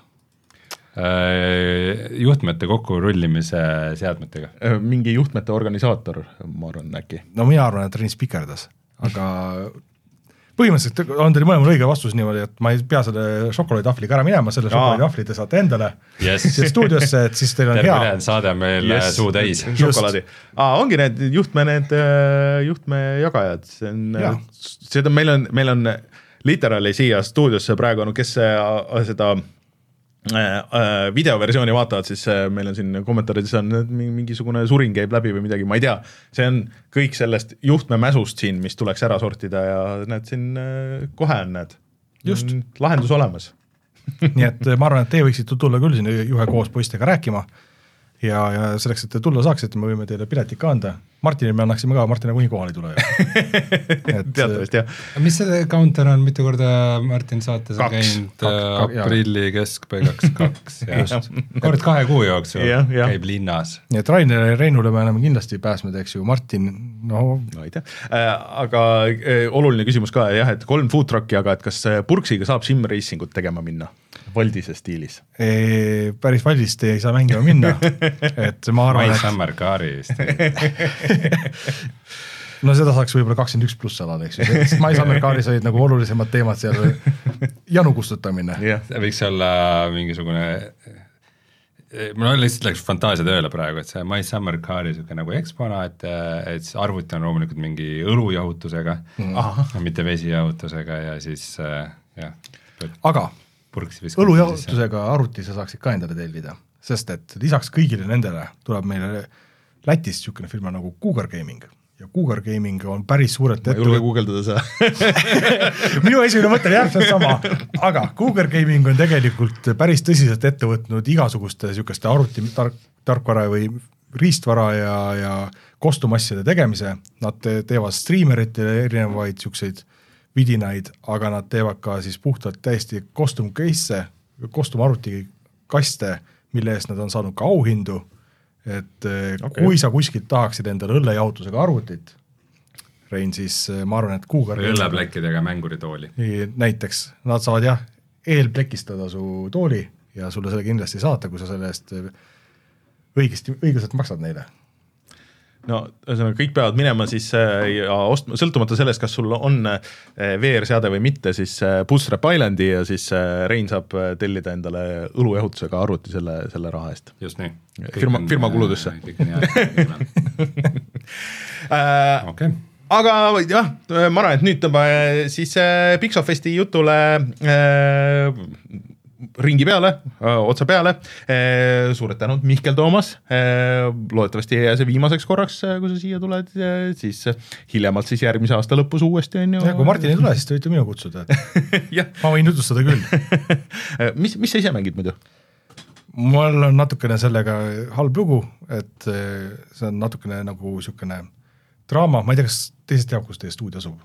Juhtmete kokku rullimise seadmetega. Mingi juhtmete organisaator, ma arvan äkki. No mina arvan, et Rein spikerdas, aga põhimõtteliselt on teil mõlemal õige vastus niimoodi, et ma ei pea selle šokolaaditahvliga ära minema, selle šokolaaditahvli te saate endale yes. siia stuudiosse, et siis teil on Terve hea. Saade meil yes. suu täis. Šokolaadi. Aa, ongi need juhtme, need juhtme jagajad. See on, seda meil on, meil on literaali siia stuudiosse praegu, no kes seda videoversiooni vaatavad, siis meil on siin kommentaarides on mingisugune surin käib läbi või midagi, ma ei tea, see on kõik sellest juhtmemäsust siin, mis tuleks ära sortida ja näed siin kohe on need just lahendus olemas. Nii et ma arvan, et te võiksite tulla küll siin Juhe Koos poistega rääkima ja, ja selleks, et te tulla saaksite, me võime teile piletit ka anda. Martinil me annaksime ka, Martin kuni kohal ei tule. et, Teatavist, jah. Mis see counter on, mitu korda Martin saates on käinud aprilli keskpaigaks kaks ja kord kahe kuu jooksul ja, ja. käib linnas. Nii et Rainer ja Reinule me oleme kindlasti pääsmed, eks ju, Martin, no... no ei tea, äh, aga äh, oluline küsimus ka, jah, et kolm food trucki, aga et kas Purksiga saab sim-racingut tegema minna? Valdise stiilis. E, päris Valdist ei saa mängima minna. Et ma arvan, My et... Summer Cari vist. no seda saaks võib-olla kakskümmend üks pluss alal, eks ju. My Summer Caris olid nagu olulisemad teemad seal. Janu kustutamine. Yeah. Võiks olla mingisugune... Mul lihtsalt läks fantaasia tööle praegu, et see My Summer Cari nagu eksponaat, et arvuti on loomulikult mingi õlujahutusega, mm. mitte vesijahutusega ja siis jah. Aga õlujahutusega arvuti sa saaksid ka endale tellida, sest et lisaks kõigile nendele tuleb meile Lätist niisugune firma nagu Cougar Gaming ja Cougar Gaming on päris suurelt ma ei julge guugeldada seda. minu esimene mõte on järgselt sama, aga Cougar Gaming on tegelikult päris tõsiselt ette võtnud igasuguste niisuguste arvuti tar tarkvara või riistvara ja, ja kostumasside tegemise, nad te teevad streameritele erinevaid niisuguseid vidinaid, aga nad teevad ka siis puhtalt täiesti kostum case'e, kostum arvuti kaste, mille eest nad on saanud ka auhindu, et okay. Kui sa kuskilt tahaksid endale õllejahutusega arvutit, Rein, siis ma arvan, et Cougar õlleplekkidega mänguritooli. Näiteks, nad saavad jah, eelplekistada su tooli ja sulle selle kindlasti saata, kui sa selle eest õigesti, õiglaselt maksad neile. No ühesõnaga, kõik peavad minema siis ja ostma, sõltumata sellest, kas sul on V R-seade või mitte, siis Bootstrap Islandi ja siis Rein saab tellida endale õlujahutusega arvuti selle, selle raha eest. Just nii. Firma, firma kuludesse. Okay. Aga jah, ma arvan, et nüüd tõmba siis Pixofesti jutule äh, ringi peale, otsa peale, suured tänud Mihkel Toomas, loodetavasti ei jää see viimaseks korraks, kui sa siia tuled, siis hiljemalt siis järgmise aasta lõpus uuesti on ju. Ja, kui Martin ei tule, siis te võite minu kutsuda, et ma võin jutustada küll. mis, mis sa ise mängid muidu? Mul on natukene sellega halb lugu, et see on natukene nagu niisugune draama, ma ei tea, kas teisest teab, kus teie stuudio asub?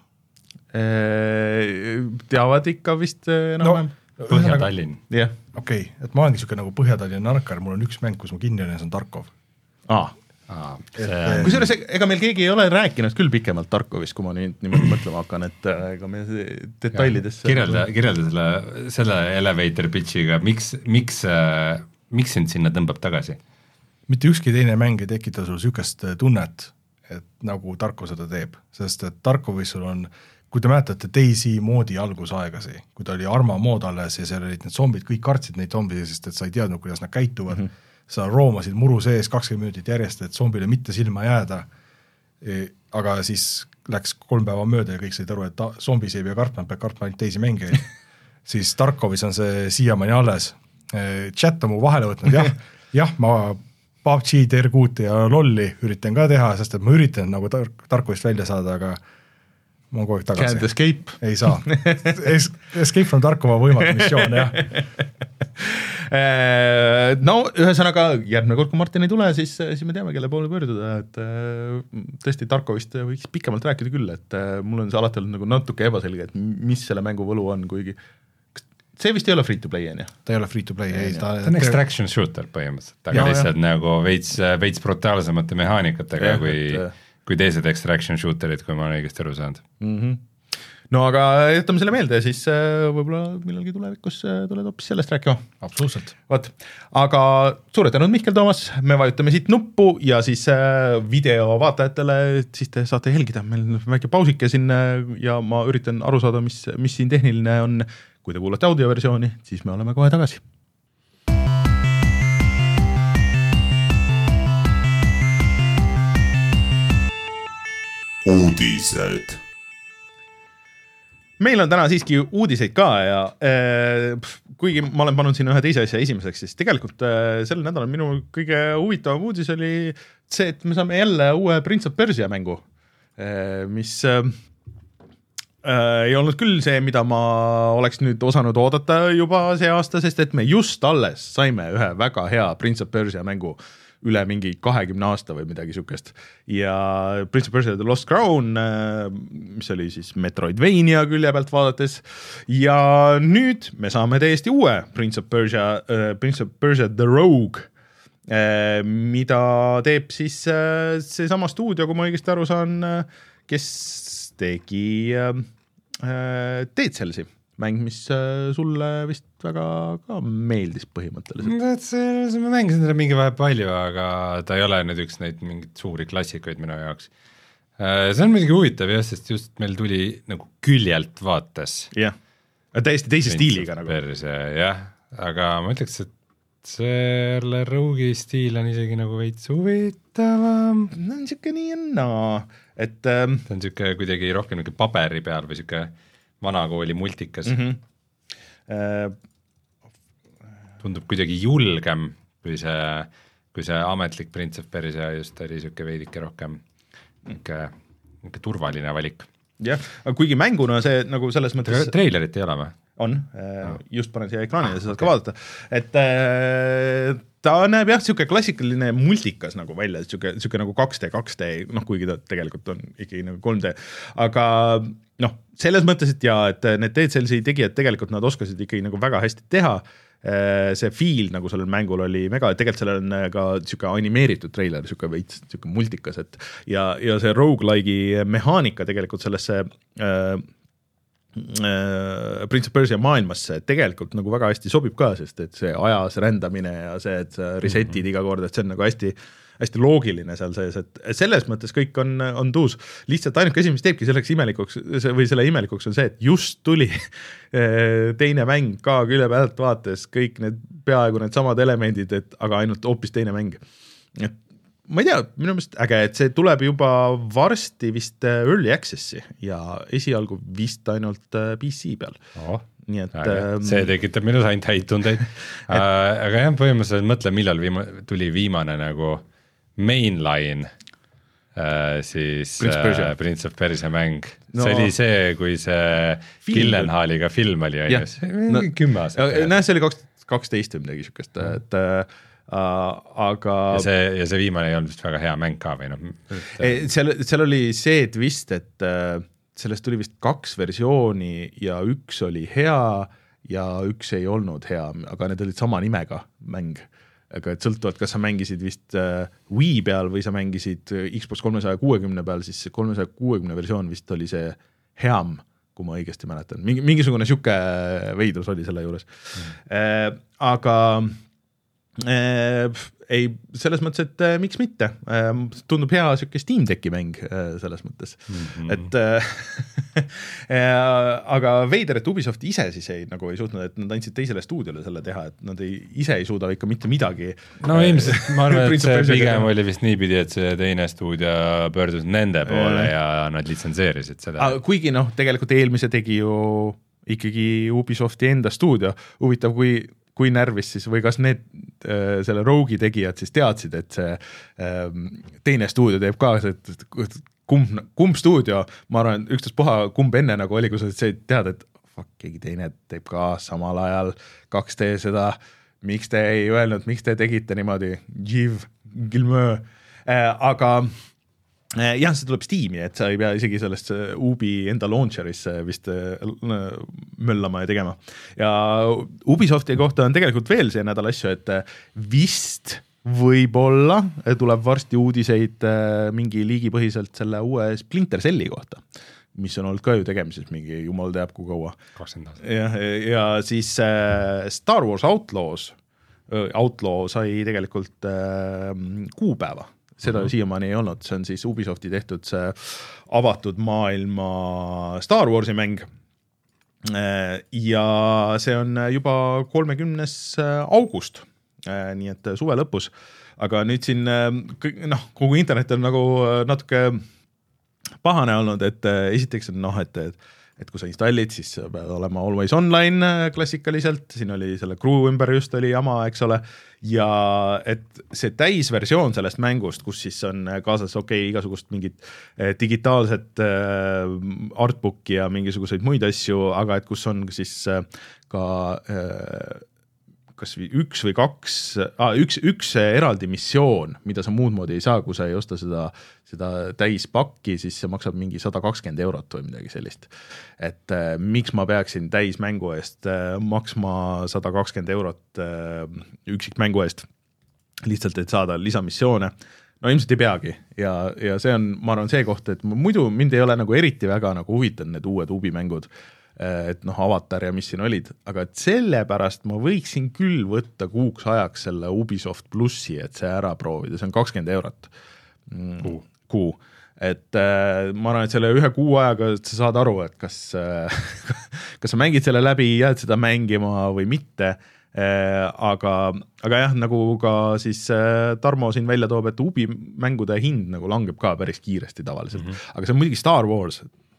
Teavad ikka vist enam-vähem no. Põhja-Tallinn. Yeah. Okei, okay, et ma olengi niisugune nagu Põhja-Tallinn narkar, mul on üks mäng, kus ma kinni olen, see on Tarkov. Aa. Aa, see... Kusjuures ega meil keegi ei ole rääkinud küll pikemalt Tarkovist, kui ma nüüd niimoodi mõtlema hakkan, et ega me detailidesse... Kirjelda, kirjelda selle, selle elevator pitchiga, miks, miks, miks sind sinna tõmbab tagasi? Mitte ükski teine mäng ei tekita sul niisugust tunnet, et nagu Tarkov seda teeb, sest et Tarkovis sul on... Kui te mäletate Daisy moodi algusaegasi, kui ta oli Arma mood alles ja seal olid need zombid, kõik kartsid neid zombide, sest et sa ei teadnud, kuidas nad käituvad. Mm -hmm. Sa roomasid muru sees kakskümmend minutit järjest, et zombile mitte silma jääda. E, aga siis läks kolm päeva mööda ja kõik said aru, et ta, zombis ei pea kartma, peab kartma ainult teisi mängeid. Siis Tarkovis on see siiamaani alles. E, chat on mu vahele võtnud, jah, jah, ma P U B G, T R kuut ja lolli üritan ka teha, sest et ma üritan nagu tar Tarkovist välja saada, aga ma olen kogu aeg tagasi. Can't escape. Ei saa. Es escape from Tarkova võimatu missioon, jah. No, ühesõnaga, järgmine kord, kui Martin ei tule, siis, siis me teame, kelle poole pöörduda, et tõesti Tarkovist võiks pikemalt rääkida küll, et mul on see alati olnud nagu natuke ebaselge, et mis selle mängu võlu on, kuigi see vist ei ole free to play, on ju? Ta ei ole free to play, ei. Ta, ta on extraction shooter põhimõtteliselt, aga ja, lihtsalt ja. Nagu veits, veits brutaalsemate mehaanikatega ja, kui... Et, kui teised extraction shooterid, kui ma olen õigesti aru saanud. Mm -hmm. No aga jätame selle meelde ja siis võib-olla millalgi tulevikus tuled hoopis sellest rääkima. Absoluutselt. Võt. Aga suured tänud Mihkel Toomas, me vajutame siit nuppu ja siis video vaatajatele, siis te saate helgida, meil on väike pausike siin ja ma üritan aru saada, mis, mis siin tehniline on. Kui te kuulate audioversiooni, siis me oleme kohe tagasi. Uudised. Meil on täna siiski uudiseid ka ja äh, kuigi ma olen pannud sinna ühe teise asja esimeseks, siis tegelikult äh, sel nädalal minu kõige huvitavam uudis oli see, et me saame jälle uue Prince of Persia mängu, äh, mis äh, äh, ei olnud küll see, mida ma oleks nüüd osanud oodata juba see aasta, sest et me just alles saime ühe väga hea Prince of Persia mängu üle mingi kahekümne aasta või midagi sükest. Ja Prince of Persia The Lost Crown, mis oli siis Metroidvania külje pealt vaadates. Ja nüüd me saame täiesti uue Prince of Persia, uh, Prince of Persia The Rogue, uh, mida teeb siis uh, see sama stuudio, kui ma õigesti aru saan, uh, kes tegi uh, Dead Cellsi. Mäng, mis sulle vist väga ka meeldis põhimõtteliselt. See, ma mängisin seda mingi vahe palju, aga ta ei ole nüüd üks neid mingit suuri klassikuid minu jaoks. See on muidugi huvitav jah, sest just meil tuli nagu küljelt vaates. Jah, täiesti teise stiiliga nagu. Perse, jah, aga ma ütleks, et selle Rogue'i stiil on isegi nagu veits huvitavam. No on siuke nii ja naa. Et, ähm, ta on siuke kuidagi rohkem niuke paberi peal või siuke vanakooli multikas. Mm -hmm. Tundub kuidagi julgem, kui see, kui see ametlik Prince of Persia just oli siuke veidike rohkem niuke turvaline valik. jah, aga kuigi mänguna see nagu selles mõttes treilerit ei ole või? On, no. Just panen siia ekraanile, sa saad okay. ka vaadata, et äh, ta näeb jah, siuke klassikaline multikas nagu välja, siuke, siuke nagu kaks D, kaks D, noh kuigi ta tegelikult on ikkagi nagu kolm D, aga noh, selles mõttes, et jaa, et need Dead Cellsi tegijad tegelikult nad oskasid ikkagi nagu väga hästi teha, see feel nagu sellel mängul oli mega, et tegelikult sellel on ka siuke animeeritud treiler, siuke veits, siuke multikas, et ja, ja see roguelike'i mehaanika tegelikult sellesse äh, Prince of Persia maailmasse tegelikult nagu väga hästi sobib ka, sest et see ajas rändamine ja see, et sa resetid iga kord, et see on nagu hästi, hästi loogiline seal sees, et selles mõttes kõik on, on tuus. Lihtsalt ainuke asi, mis teebki selleks imelikuks või selle imelikuks on see, et just tuli teine mäng ka külje pealt vaates, kõik need peaaegu need samad elemendid, et aga ainult hoopis teine mäng. Et ma ei tea, minu meelest äge, et see tuleb juba varsti vist early access'i ja esialgu vist ainult P C peal. Oh, nii et ähm, see tekitab minus ainult häid tundeid. et, aga jah, põhimõtteliselt mõtle, millal viima, tuli viimane nagu mainline äh, siis Prince, äh, Prince of Persia mäng. No, see oli see, kui see Gyllenhaaliga film oli, no, kümme aastat. Näe, see oli kaksteist või midagi siukest, et Uh, aga ja see, ja see viimane ei olnud vist väga hea mäng ka või noh et... seal, seal oli see, et vist, et uh, sellest tuli vist kaks versiooni ja üks oli hea ja üks ei olnud hea, aga need olid sama nimega mäng, aga et sõltuvalt, kas sa mängisid vist uh, Wii peal või sa mängisid Xbox kolmesaja kuuekümne peal, siis kolmesaja kuuekümne versioon vist oli see heam, kui ma õigesti mäletan, Mingi, mingisugune siuke veidrus oli selle juures mm. uh, aga Äh, ei, selles mõttes, et äh, miks mitte äh, tundub hea siuke Steam Decki mäng äh, selles mõttes mm-hmm. et äh, aga veider, et Ubisoft ise siis ei, nagu ei suutnud, et nad andsid teisele stuudiole selle teha, et nad ei, ise ei suuda ikka mitte midagi no ilmselt, ma arvan, et see pigem oli vist niipidi, et see teine stuudio pöördus nende poole äh. ja nad litsenseerisid seda kuigi noh, tegelikult eelmise tegi ju ikkagi Ubisofti enda stuudio, huvitav, kui kui närvis siis või kas need äh, selle Rogue'i tegijad siis teadsid, et see äh, teine stuudio teeb ka, et kumb, kumb stuudio, ma arvan, üksteist puha, kumb enne nagu oli, kui sa tead, et fuck, keegi teine teeb ka samal ajal kaks D seda, miks te ei öelnud, miks te tegite niimoodi, Giv, Gilmöö, äh, aga jah, see tuleb Steam'i, et sa ei pea isegi sellest Ubi enda launcherisse vist möllama ja tegema. Ja Ubisofti kohta on tegelikult veel see nädal asju, et vist võib-olla tuleb varsti uudiseid mingi liigipõhiselt selle uue Splinter Celli kohta, mis on olnud ka ju tegemises mingi jumal teab kui kaua. Ja, ja siis Star Wars Outlaws, Outlaw sai tegelikult kuupäeva. Seda mm-hmm. siiamaani ei olnud, see on siis Ubisofti tehtud see avatud maailma Star Warsi mäng ja see on juba kolmekümnes august, nii et suve lõpus, aga nüüd siin noh, kogu internet on nagu natuke pahane olnud, et esiteks on noh, et, et et kui sa installid, siis pead olema always online klassikaliselt, siin oli selle crew ümber just oli jama, eks ole, ja et see täisversioon sellest mängust, kus siis on kaasas okei, okay, igasugust mingit digitaalset artbooki ja mingisuguseid muid asju, aga et kus on siis ka kas üks või kaks, ah, üks, üks eraldi missioon, mida sa muud moodi ei saa, kui sa ei osta seda, seda täispakki, siis see maksab mingi sada kakskümmend eurot või midagi sellist. Et äh, miks ma peaksin täismängu eest äh, maksma sada kakskümmend eurot äh, üksikmängu eest, lihtsalt, et saada lisamissioone. No ilmselt ei peagi ja, ja see on, ma arvan, see koht, et muidu mind ei ole nagu eriti väga nagu huvitanud need uued Ubi-mängud, et noh, Avatar ja mis siin olid, aga et sellepärast ma võiksin küll võtta kuuks ajaks selle Ubisoft plussi, et see ära proovida, see on kakskümmend eurot kuu, kuu. Et äh, ma arvan, et selle ühe kuu ajaga sa saad aru, et kas, äh, kas sa mängid selle läbi, jääd seda mängima või mitte, äh, aga, aga jah, nagu ka siis äh, Tarmo siin välja toob, et Ubi mängude hind nagu langeb ka päris kiiresti tavaliselt, mm-hmm. aga see on muidugi Star Wars,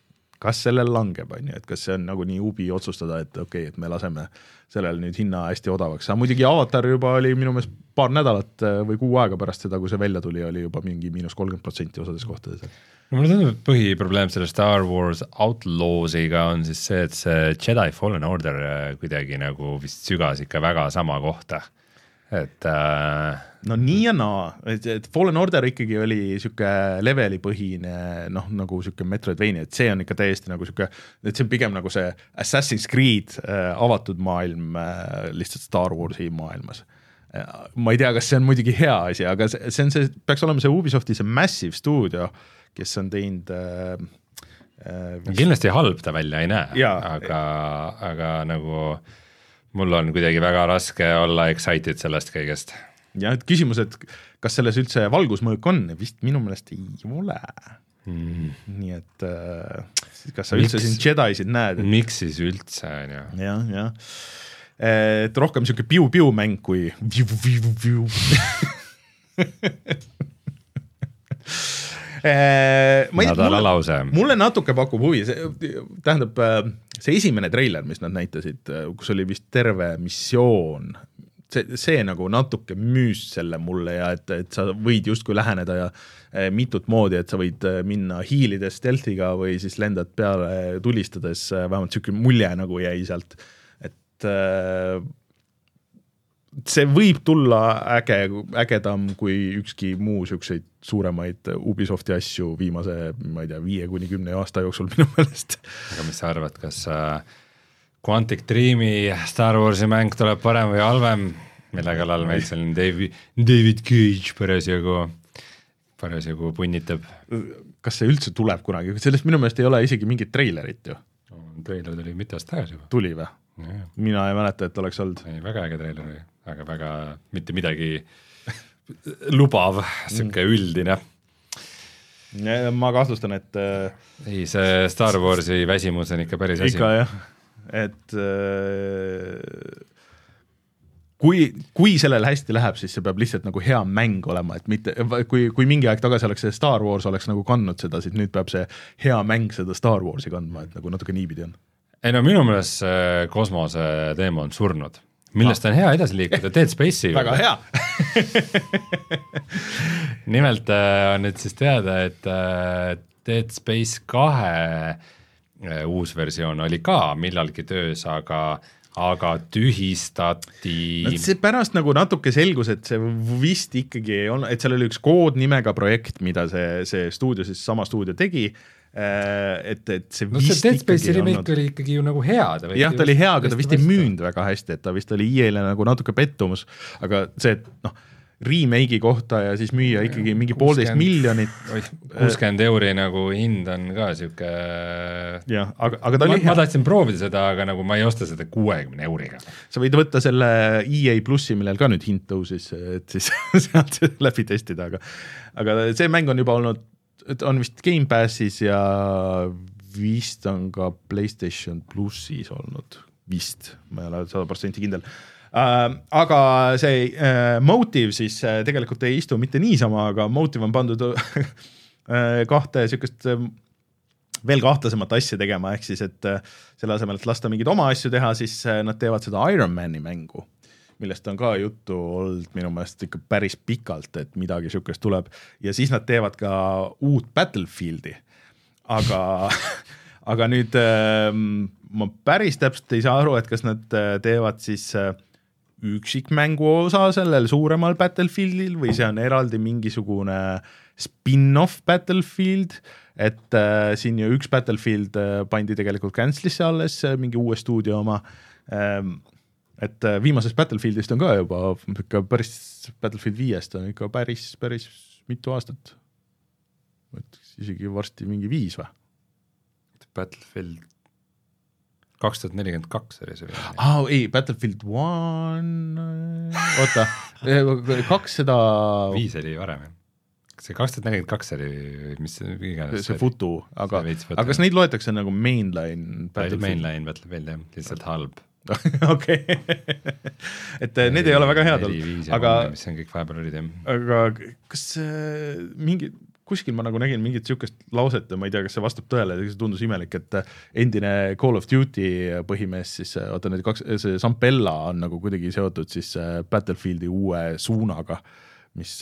kas sellel langeb, on ju, et kas see on nagu nii ubi otsustada, et okei okay,, et me laseme sellel nüüd hinna hästi odavaks. Aga muidugi Avatar juba oli minu meelest paar nädalat või kuu aega pärast seda, kui see välja tuli, oli juba mingi miinus kolmkümmend protsenti osades kohtades. No, mulle tundub, et põhiprobleem selle Star Wars Outlawsiga on siis see, et see Jedi Fallen Order kuidagi nagu vist sügas ikka väga sama kohta. Et äh... no nii ja naa, et, et Fallen Order ikkagi oli siuke leveli põhine, noh nagu siuke Metroidvania, et see on ikka täiesti nagu siuke, et see on pigem nagu see Assassin's Creed äh, avatud maailm äh, lihtsalt Star Warsi maailmas. Äh, ma ei tea, kas see on muidugi hea asi, aga see, see on see, peaks olema see Ubisofti see Massive Studio, kes on teinud äh, äh, kindlasti halb ta välja ei näe, aga, aga nagu mul on kuidagi väga raske olla excited sellest kõigest. Ja et küsimus, et kas selles üldse valgusmõõk on, vist minu meelest ei ole. Mm. Nii et äh, kas sa üldse miks, siin Jedisid näed? Et... Miks siis üldse on ju? Jah, jah. Et rohkem siuke piu-piu mäng kui viu-viu-viu. Nädala lause. Mulle natuke pakub huvi, see, tähendab see esimene treiler, mis nad näitasid, kus oli vist terve missioon, see, see nagu natuke müüs selle mulle ja et, et sa võid justkui läheneda ja mitut moodi, et sa võid minna hiilides stealthiga või siis lendad peale tulistades, vähemalt siuke mulje nagu jäi sealt, et see võib tulla äge, ägedam kui ükski muu siukseid suuremaid Ubisofti asju viimase, ma ei tea, viie kuni kümne aasta jooksul minu meelest. Aga mis sa arvad, kas uh, Quantic Dreami Star Warsi mäng tuleb parem või halvem, mille kallal meil selline David, David Cage parasjagu, parasjagu punnitab? Kas see üldse tuleb kunagi? Sellest minu meelest ei ole isegi mingit treilerit ju. No, treiler tuli mitte aasta tagasi juba. Tuli või? Ja. Mina ei mäleta, et oleks olnud. Ei, väga äge treiler oli, aga väga mitte midagi lubav, siuke üldine. Ma kahtlustan, et ei, see Star Warsi väsimus on ikka päris asi. Ikka jah, et kui, kui sellel hästi läheb, siis see peab lihtsalt nagu hea mäng olema, et mitte, kui, kui mingi aeg tagasi oleks see Star Wars oleks nagu kandnud seda, siis nüüd peab see hea mäng seda Star Warsi kandma, et nagu natuke niipidi on. Ei no minu meelest see kosmose teema on surnud, millest on hea edasi liikuda Dead Space'i. Väga hea. Nimelt on nüüd siis teada, et Dead Space kahe uus versioon oli ka millalgi töös, aga, aga tühistati. No, see pärast nagu natuke selgus, et see vist ikkagi ei olnud, et seal oli üks koodnimega projekt, mida see, see stuudio, siis sama stuudio tegi, et, et see no, vist see Dead Space'i remake oli ikkagi ju nagu hea. Jah, ta oli hea, aga ta vist ei müünud väga hästi, et ta vist oli I E-le nagu natuke pettumus, aga see, et noh, remake'i kohta ja siis müüa ikkagi mingi poolteist miljonit. kuuskümmend euri nagu hind on ka siuke... Jah, aga, aga ta ma, oli hea. Ma tahtsin proovida seda, aga nagu ma ei osta seda kuuekümne euriga. Sa võid võtta selle E A plussi, millel ka nüüd hind tõusis, et siis sealt läbi testida, aga, aga see mäng on juba olnud, on vist Game Passis ja vist on ka PlayStation plussis olnud, vist, ma ei ole sada protsenti kindel. Uh, aga see uh, Motive siis uh, tegelikult ei istu mitte niisama, aga Motive on pandud uh, kahte sükest uh, veel kahtlasemat asja tegema, ehk siis, et uh, selle asemel, et lasta mingid oma asju teha, siis uh, nad teevad seda Iron Mani mängu, millest on ka juttu olnud minu meelest ikka päris pikalt, et midagi sükest tuleb ja siis nad teevad ka uut Battlefieldi, aga aga nüüd uh, ma päris täpselt ei saa aru, et kas nad uh, teevad siis uh, üksikmängu osa sellel suuremal Battlefieldil või see on eraldi mingisugune spin-off Battlefield, et äh, siin ju üks Battlefield äh, pandi tegelikult cancelisse alles, mingi uue stuudio oma, ähm, et äh, viimasest Battlefieldist on ka juba ikka päris, Battlefield viiest on ikka päris, päris mitu aastat, et isegi varsti mingi viis või? Battlefield kaks tuhat nelikümmend kaks oli see. Ah, ei, Battlefield one, oota, kaks seda... Viis oli varem. See kaks tuhat nelikümmend kaks oli, mis iganes. See futu, aga, aga kas neid loetakse nagu mainline Battlefield? Mainline Battlefield, jah, lihtsalt halb. Okei, et ja, need ei ole väga head olnud, aga... mis on kõik vahepeal olid, jah. Aga kas mingi... kuskil ma nagu nägin mingit sihukest lauset ja ma ei tea, kas see vastab tõele, see tundus imelik, et endine Call of Duty põhimees siis, oota need kaks, see Zampella on nagu kuidagi seotud siis Battlefieldi uue suunaga, mis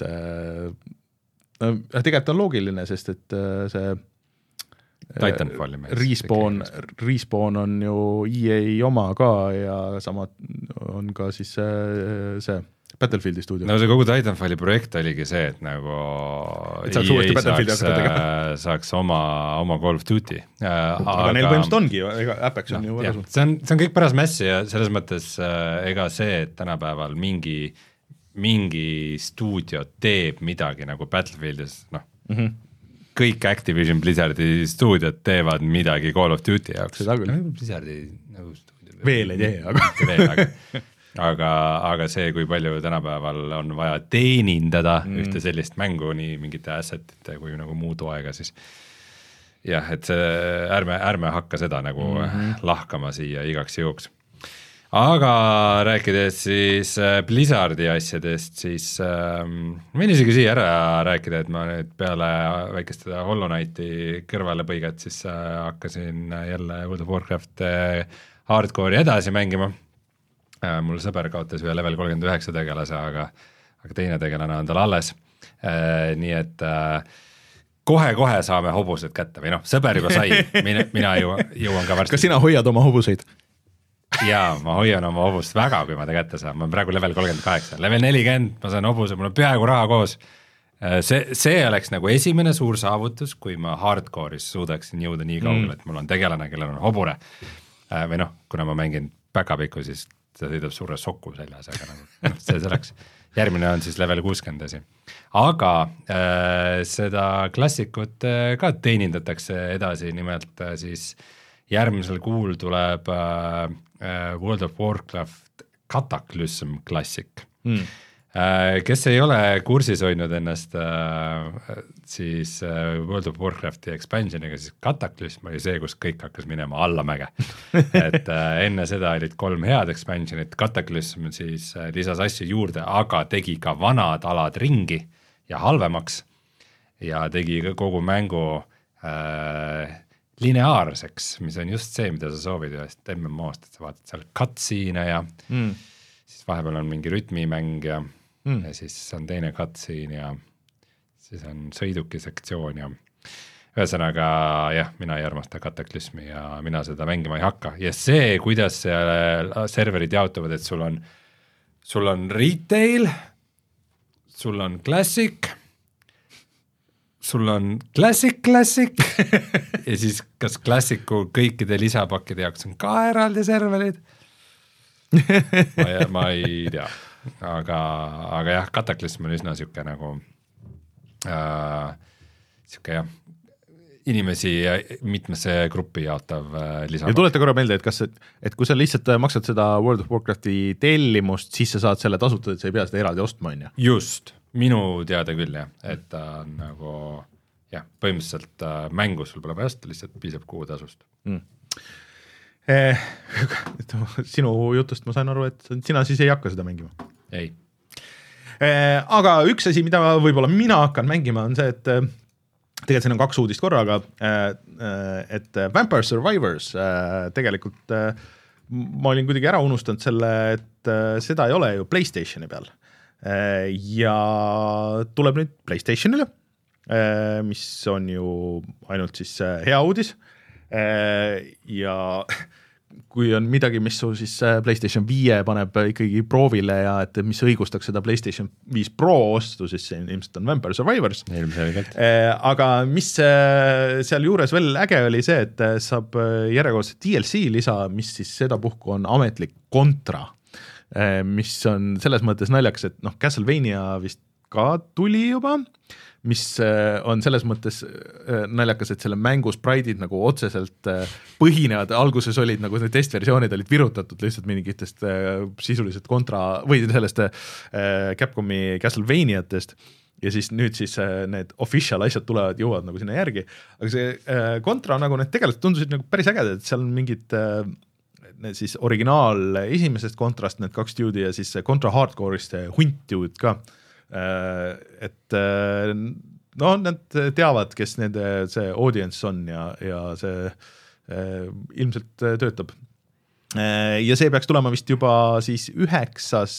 no, tegelikult on loogiline, sest et see Titanfalli mees. Respawn, Respawn on ju E A oma ka ja sama on ka siis see, see Battlefieldi stuudio. No see kogu Titanfalli projekt oligi see, et nagu et saaks uuesti Battlefieldi hakata tegema. Saaks oma, oma Call of Duty. Aga, aga neil põhimõtteliselt ongi, ega Apex on no, ju väga see on, see on kõik pärast mässi ja selles mõttes äh, ega see, et tänapäeval mingi, mingi stuudio teeb midagi nagu Battlefieldis, noh, mm-hmm. kõik Activision Blizzardi stuudiod teevad midagi Call of Duty jaoks. Seda küll. No, Blizzardi nagu stuudio. Veel ei tee, aga. aga, aga, aga see, kui palju tänapäeval on vaja teenindada mm. ühte sellist mängu, nii mingite assetite kui nagu muu toega, siis jah, et see, ärme, ärme hakka seda nagu mm-hmm. lahkama siia igaks juhuks. Aga rääkides siis Blizzardi asjadest, siis ähm, võin isegi siia ära rääkida, et ma nüüd peale väikest seda Hollow Knighti kõrvale põigat, siis äh, hakkasin jälle World of Warcraft äh, hardcore'i edasi mängima. Äh, mul sõber kaotas ühe level kolmkümmend üheksa tegelase, aga, aga teine tegelane on tal alles. Äh, nii et äh, kohe-kohe saame hobused kätte või noh, sõber juba sai, mina, mina jõuan, jõuan ka varsti. Kas sina hoiad oma hobuseid? Jaa, ma hoian oma hobust väga, kui ma ta kätte saan, ma olen praegu level kolmkümmend kaheksa, level nelikümmend, ma saan hobuse, mul on peaaegu raha koos. See, see oleks nagu esimene suur saavutus, kui ma hardcore'is suudaksin jõuda nii kaugele, mm. et mul on tegelane, kellel on hobure. Või noh, kuna ma mängin päkapiku, siis ta sõidab suure soku seljas, aga nagu, see selleks. Järgmine on siis level kuuskümmend asi. Aga äh, seda klassikut äh, ka teenindatakse edasi, nimelt äh, siis järgmisel kuul tuleb äh, World of Warcraft Cataclysm Classic mm. äh, kes ei ole kursis hoidnud ennast äh, siis äh, World of Warcrafti expansioniga, siis Cataclysm oli see, kus kõik hakkas minema allamäge et äh, enne seda olid kolm head expansionit, Cataclysm siis äh, lisas asju juurde, aga tegi ka vanad alad ringi ja halvemaks ja tegi kogu mängu äh, lineaarseks, mis on just see, mida sa soovid ühest M M O-st, et sa vaatad seal cutscene ja mm. siis vahepeal on mingi rütmimäng ja, mm. ja siis on teine cutscene ja siis on sõidukisektsioon ja ühesõnaga jah, mina ei armasta Cataclysmi ja mina seda mängima ei hakka ja see, kuidas serverid jaotuvad, et sul on, sul on retail, sul on classic, sul on classic, classic ja siis kas klassiku kõikide lisapakkide jaoks on ka eraldi serverid? ma, ei, ma ei tea, aga, aga jah, Cataclysm on üsna siuke nagu äh, siuke jah, inimesi mitmesse gruppi jaotav äh, lisapakk. Ja tuleta korra meelde, et kas, et, et kui sa lihtsalt maksad seda World of Warcrafti tellimust, siis sa saad selle tasuta, et sa ei pea seda eraldi ostma, on ju? Just. Minu teada küll jah, et ta on nagu jah, põhimõtteliselt äh, mängu sul pole vaja, lihtsalt piisab kuu tasust mm. eh, sinu jutust ma sain aru, et sina siis ei hakka seda mängima? Ei eh, aga üks asi, mida võib-olla mina hakkan mängima, on see, et tegelikult siin on kaks uudist korraga, et Vampire Survivors tegelikult ma olin kuidagi ära unustanud selle, et seda ei ole ju PlayStationi peal ja tuleb nüüd PlayStationile, mis on ju ainult siis hea uudis ja kui on midagi, mis su siis PlayStation viie paneb ikkagi proovile ja et mis õigustaks seda PlayStation viis Pro ostu, siis see ilmselt on Vampire Survivors. Aga mis seal juures veel äge oli see, et saab järjekordse D L C lisa, mis siis sedapuhku on ametlik Contra, mis on selles mõttes naljakas, et noh, Castlevania vist ka tuli juba, mis on selles mõttes naljakas, et selle mängu spraidid nagu otseselt põhinevad, alguses olid nagu need testversioonid olid virutatud lihtsalt mingitest sisuliselt kontra või sellest Capcomi Castlevaniatest ja siis nüüd siis need official asjad tulevad, jõuavad nagu sinna järgi, aga see kontra nagu need tegelikult tundusid nagu päris ägedad, et seal on mingid need siis originaal esimesest kontrast need kaks dude'i ja siis kontra hardcore'ist hunt dude ka, et no nad teavad, kes nende see audience on ja, ja see äh, ilmselt töötab. Ja see peaks tulema vist juba siis üheksas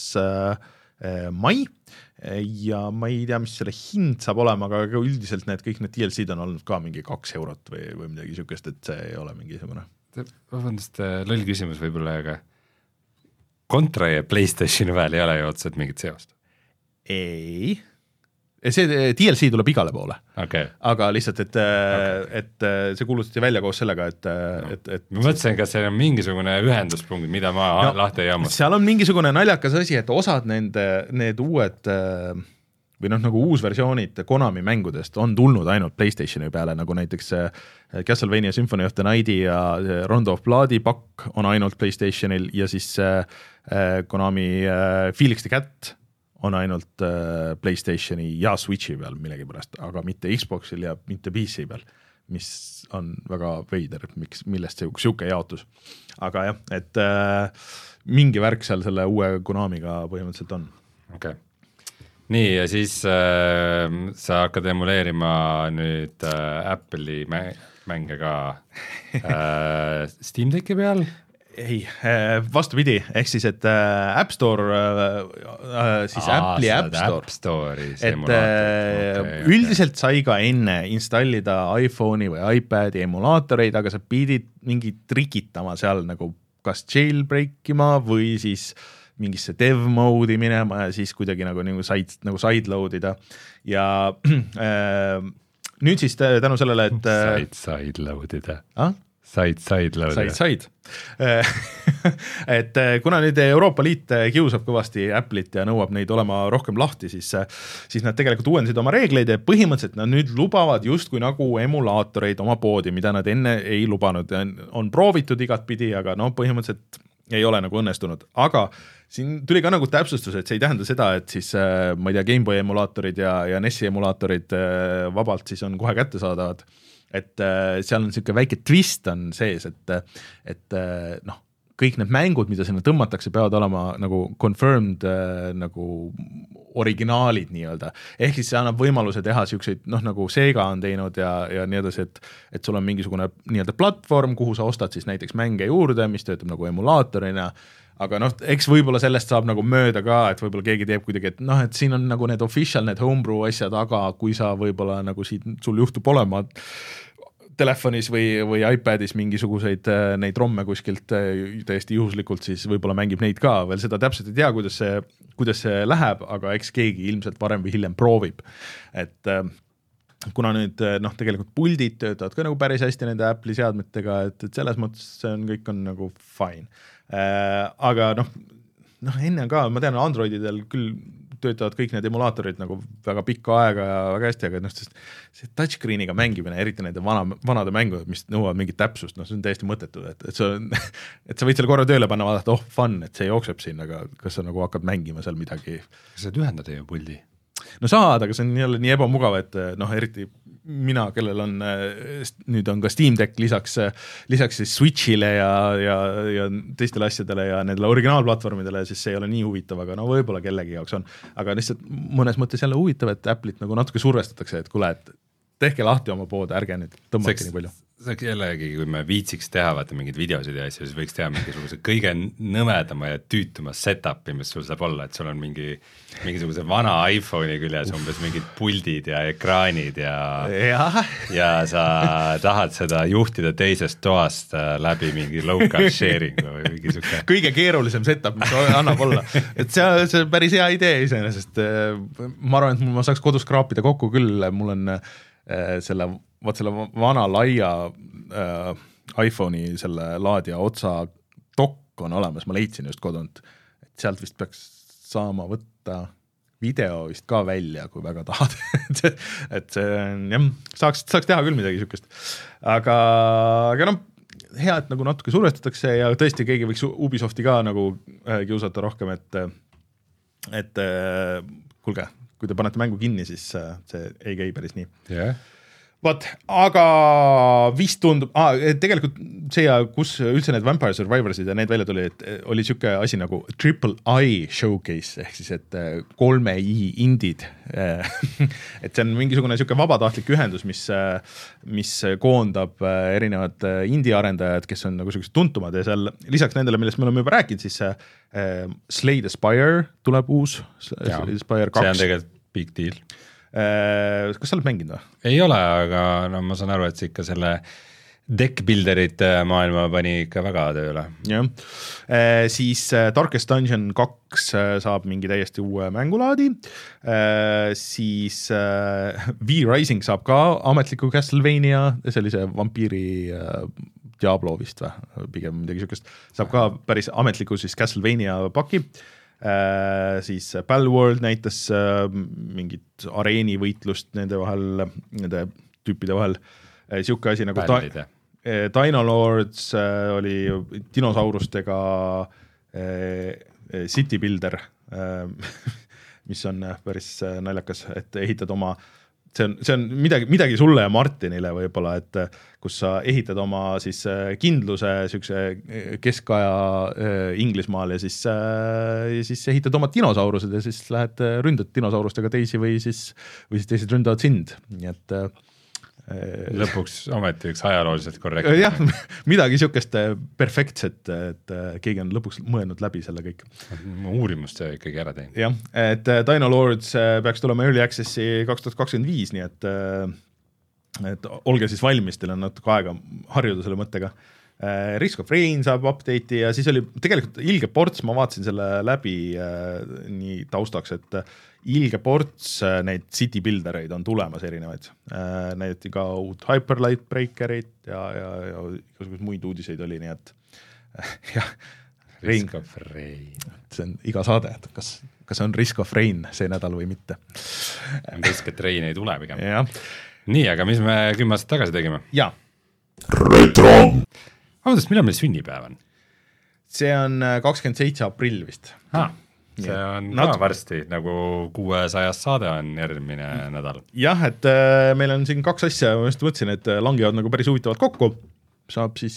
mai ja ma ei tea, mis selle hind saab olema, aga üldiselt need kõik need D L C-d on olnud ka mingi kaks eurot või, või midagi niisugust, et see ei ole mingisugune. Vabandust, loll küsimus võib-olla, aga Contra ja PlayStationi vahel ei ole ju otseselt mingit seost? Ei. See D L C tuleb igale poole, okay. aga lihtsalt, et, okay. et see kuulutati välja koos sellega, et, no. et, et ma mõtlesin, kas see on mingisugune ühenduspunkt, mida ma no, lahti ei jammas. Seal on mingisugune naljakas asi, et osad nende, need uued või noh, nagu uusversioonid Konami mängudest on tulnud ainult PlayStationi peale, nagu näiteks Castlevania Symphony of the Nighti ja Rondo of Bloodi pakk on ainult PlayStationil ja siis Konami Felix the Cat on ainult äh, PlayStationi ja Switchi peal millegipärast, aga mitte Xboxil ja mitte P C peal, mis on väga veider, miks, millest see siuke jaotus. Aga jah, et äh, mingi värk seal selle uue Konamiga põhimõtteliselt on. Okei. Okay. Nii, ja siis äh, sa hakkad emuleerima nüüd äh, Apple'i mänge ka äh, Steam Decki peal? Ei, vastupidi, ehk siis, et App Store, siis Aa, Apple'i App Store, App Store'i et okay, üldiselt okay. sai ka enne installida iPhone'i või iPad'i emulaatoreid, aga sa pidid mingi trikitama seal nagu kas jailbreakima või siis mingisse dev mode'i minema ja siis kuidagi nagu, nagu said nagu sideloadida ja äh, nüüd siis tänu sellele, et said sideloadida ah? Said, said lõuda. Said, said. et kuna nüüd Euroopa Liit kiusab kõvasti Apple'it ja nõuab neid olema rohkem lahti, siis, siis nad tegelikult uuendasid oma reegleid ja põhimõtteliselt nad nüüd lubavad justkui nagu emulaatoreid oma poodi, mida nad enne ei lubanud. On proovitud igat pidi, aga no põhimõtteliselt ei ole nagu õnnestunud. Aga siin tuli ka nagu täpsustus, et see ei tähenda seda, et siis ma ei tea, Gameboy emulaatorid ja, ja N E S-i emulaatorid vabalt siis on kohe kätte saadavad. Et äh, seal on niisugune väike twist on sees, et, et äh, noh, kõik need mängud, mida sinna tõmmatakse, peavad olema nagu confirmed äh, nagu originaalid nii-öelda. Ehk siis see annab võimaluse teha niisuguseid, noh nagu Sega on teinud ja, ja nii edasi, et, et sul on mingisugune nii-öelda platvorm, kuhu sa ostad siis näiteks mänge juurde, mis töötab nagu emulaatorina, aga noh, eks võib-olla sellest saab nagu mööda ka, et võib-olla keegi teeb kuidagi, et noh, et siin on nagu need official, need homebrew asjad, aga kui sa võib-olla nagu siit, sul juhtub olema telefonis või, või iPadis mingisuguseid neid romme kuskilt täiesti juhuslikult, siis võib-olla mängib neid ka, veel seda täpselt ei tea, kuidas see, kuidas see läheb, aga eks keegi ilmselt varem või hiljem proovib. Et kuna nüüd noh, tegelikult puldid töötavad ka nagu päris hästi nende Apple'i seadmetega, et, et selles mõttes see on, kõik on nagu fine. Äh, aga noh, noh, enne ka, ma tean, Androididel küll töötavad kõik need emulaatorid nagu väga pikka aega ja väga hästi, aga noh, see touchscreeniga mängimine, eriti nende vana, vanade mängud, mis nõuavad mingit täpsust, noh, see on täiesti mõttetu, et, et, on, et sa võid selle korra tööle panna, vaadata, oh, fun, et see jookseb siin, aga kas sa nagu hakkad mängima seal midagi? Kas sa ühendad ju puldi? No saad, aga see on jälle nii ebamugav, et noh, eriti mina, kellel on, nüüd on ka Steam Deck lisaks, lisaks siis Switchile ja, ja, ja teistele asjadele ja nendele originaalplatvormidele, siis see ei ole nii huvitav, aga no võib-olla kellegi jaoks on. Aga lihtsalt mõnes mõttes jälle huvitav, et Apple'it nagu natuke survestatakse, et kuule, et tehke lahti oma pood, ärge nüüd tõmmake nii palju. Jällegi, kui me viitsiks teha vaata mingeid videosid ja asju, siis võiks teha mingisuguse kõige nõmedama ja tüütuma setup'i, mis sul saab olla, et sul on mingi, mingisuguse vana iPhone'i küljes umbes mingid puldid ja ekraanid ja, ja. ja sa tahad seda juhtida teisest toast läbi mingi local sharing või mingi suke. Kõige keerulisem setup, mis annab olla. Et see, see päris hea idee iseenesest. Ma arvan, et ma saaks kodus kraapida kokku küll, mul on selle vaat selle vana laia äh, iPhone'i selle laadija otsa dokk on olemas, ma leidsin just kodunt, et sealt vist peaks saama võtta video vist ka välja, kui väga tahad. et see jah, saaks, saaks teha küll midagi niisugust. Aga, aga noh, hea, et nagu natuke survestatakse ja tõesti keegi võiks Ubisofti ka nagu äh, kiusata rohkem, et, et äh, kuulge, kui te panete mängu kinni, siis äh, see ei käi päris nii. jah yeah. Vot, aga vist tundub, ah, tegelikult see ja kus üldse need Vampire Survivorsid ja need välja tuli, et oli siuke asi nagu Triple I Showcase, ehk siis, et kolme I indid. et see on mingisugune siuke vabatahtlik ühendus, mis, mis koondab erinevad indie arendajad, kes on nagu siuksed tuntumad ja seal lisaks nendele, millest me oleme juba rääkinud, siis äh, Slay the Spire tuleb uus, Slay the Spire kaks. See on tegelikult big deal. Kas sa oled mänginud või? Ei ole, aga no ma saan aru, et see ikka selle deckbuilderite maailma pani ikka väga tööle. Jah, siis Darkest Dungeon kaks saab mingi täiesti uue mängulaadi, siis V-Rising saab ka ametliku Castlevania, sellise vampiiri Diablo vist või, pigem midagi siukest, saab ka päris ametliku siis Castlevania paki. Äh, siis Palworld näitas äh, mingit areenivõitlust nende vahel, nende tüüpide vahel, äh, siuke asi nagu ta, äh, Dino Lords äh, oli dinosaurustega äh, City Builder äh, mis on päris äh, naljakas, et ehitad oma see on, see on midagi, midagi sulle ja Martinile võib-olla, et kus sa ehitad oma siis kindluse siukse keskaja Inglismaal ja siis, ja siis ehitad oma dinosaurused ja siis lähed ründad dinosaurustega teisi või siis, või siis teised ründavad sind, nii et lõpuks ometi üks ajalooliselt korrektne. jah, midagi siukest perfektset, et keegi on lõpuks mõelnud läbi selle kõik. Uurimust see ikkagi ära teinud. jah, et Dino Lords peaks tulema Early Accessi kaks tuhat kakskümmend viis, nii et, et olge siis valmis, teil on natuke aega harjuda selle mõttega. Risk of Rain saab update'i ja siis oli tegelikult ilge ports, ma vaatasin selle läbi nii taustaks, et ilge ports neid city buildereid on tulemas erinevaid. Näidati ka uut Hyperlight Breakerit ja, ja, ja igasugused muid uudiseid oli, nii et jah, Risk of Rain. See on iga saade, et kas, kas on Risk of Rain see nädal või mitte. Risk, et Rain ei tule pigem. Ja. Nii, aga mis me kümme aastat tagasi tegime? Jaa. Retro! Vabandust, millal meil sünnipäev on? See on kakskümmend seitse aprill vist. Ah, see on ka Nat- varsti, nagu kuuesajast saade on järgmine nädal. Jah, et äh, meil on siin kaks asja, ma just mõtlesin, et langevad nagu päris huvitavad kokku. Saab siis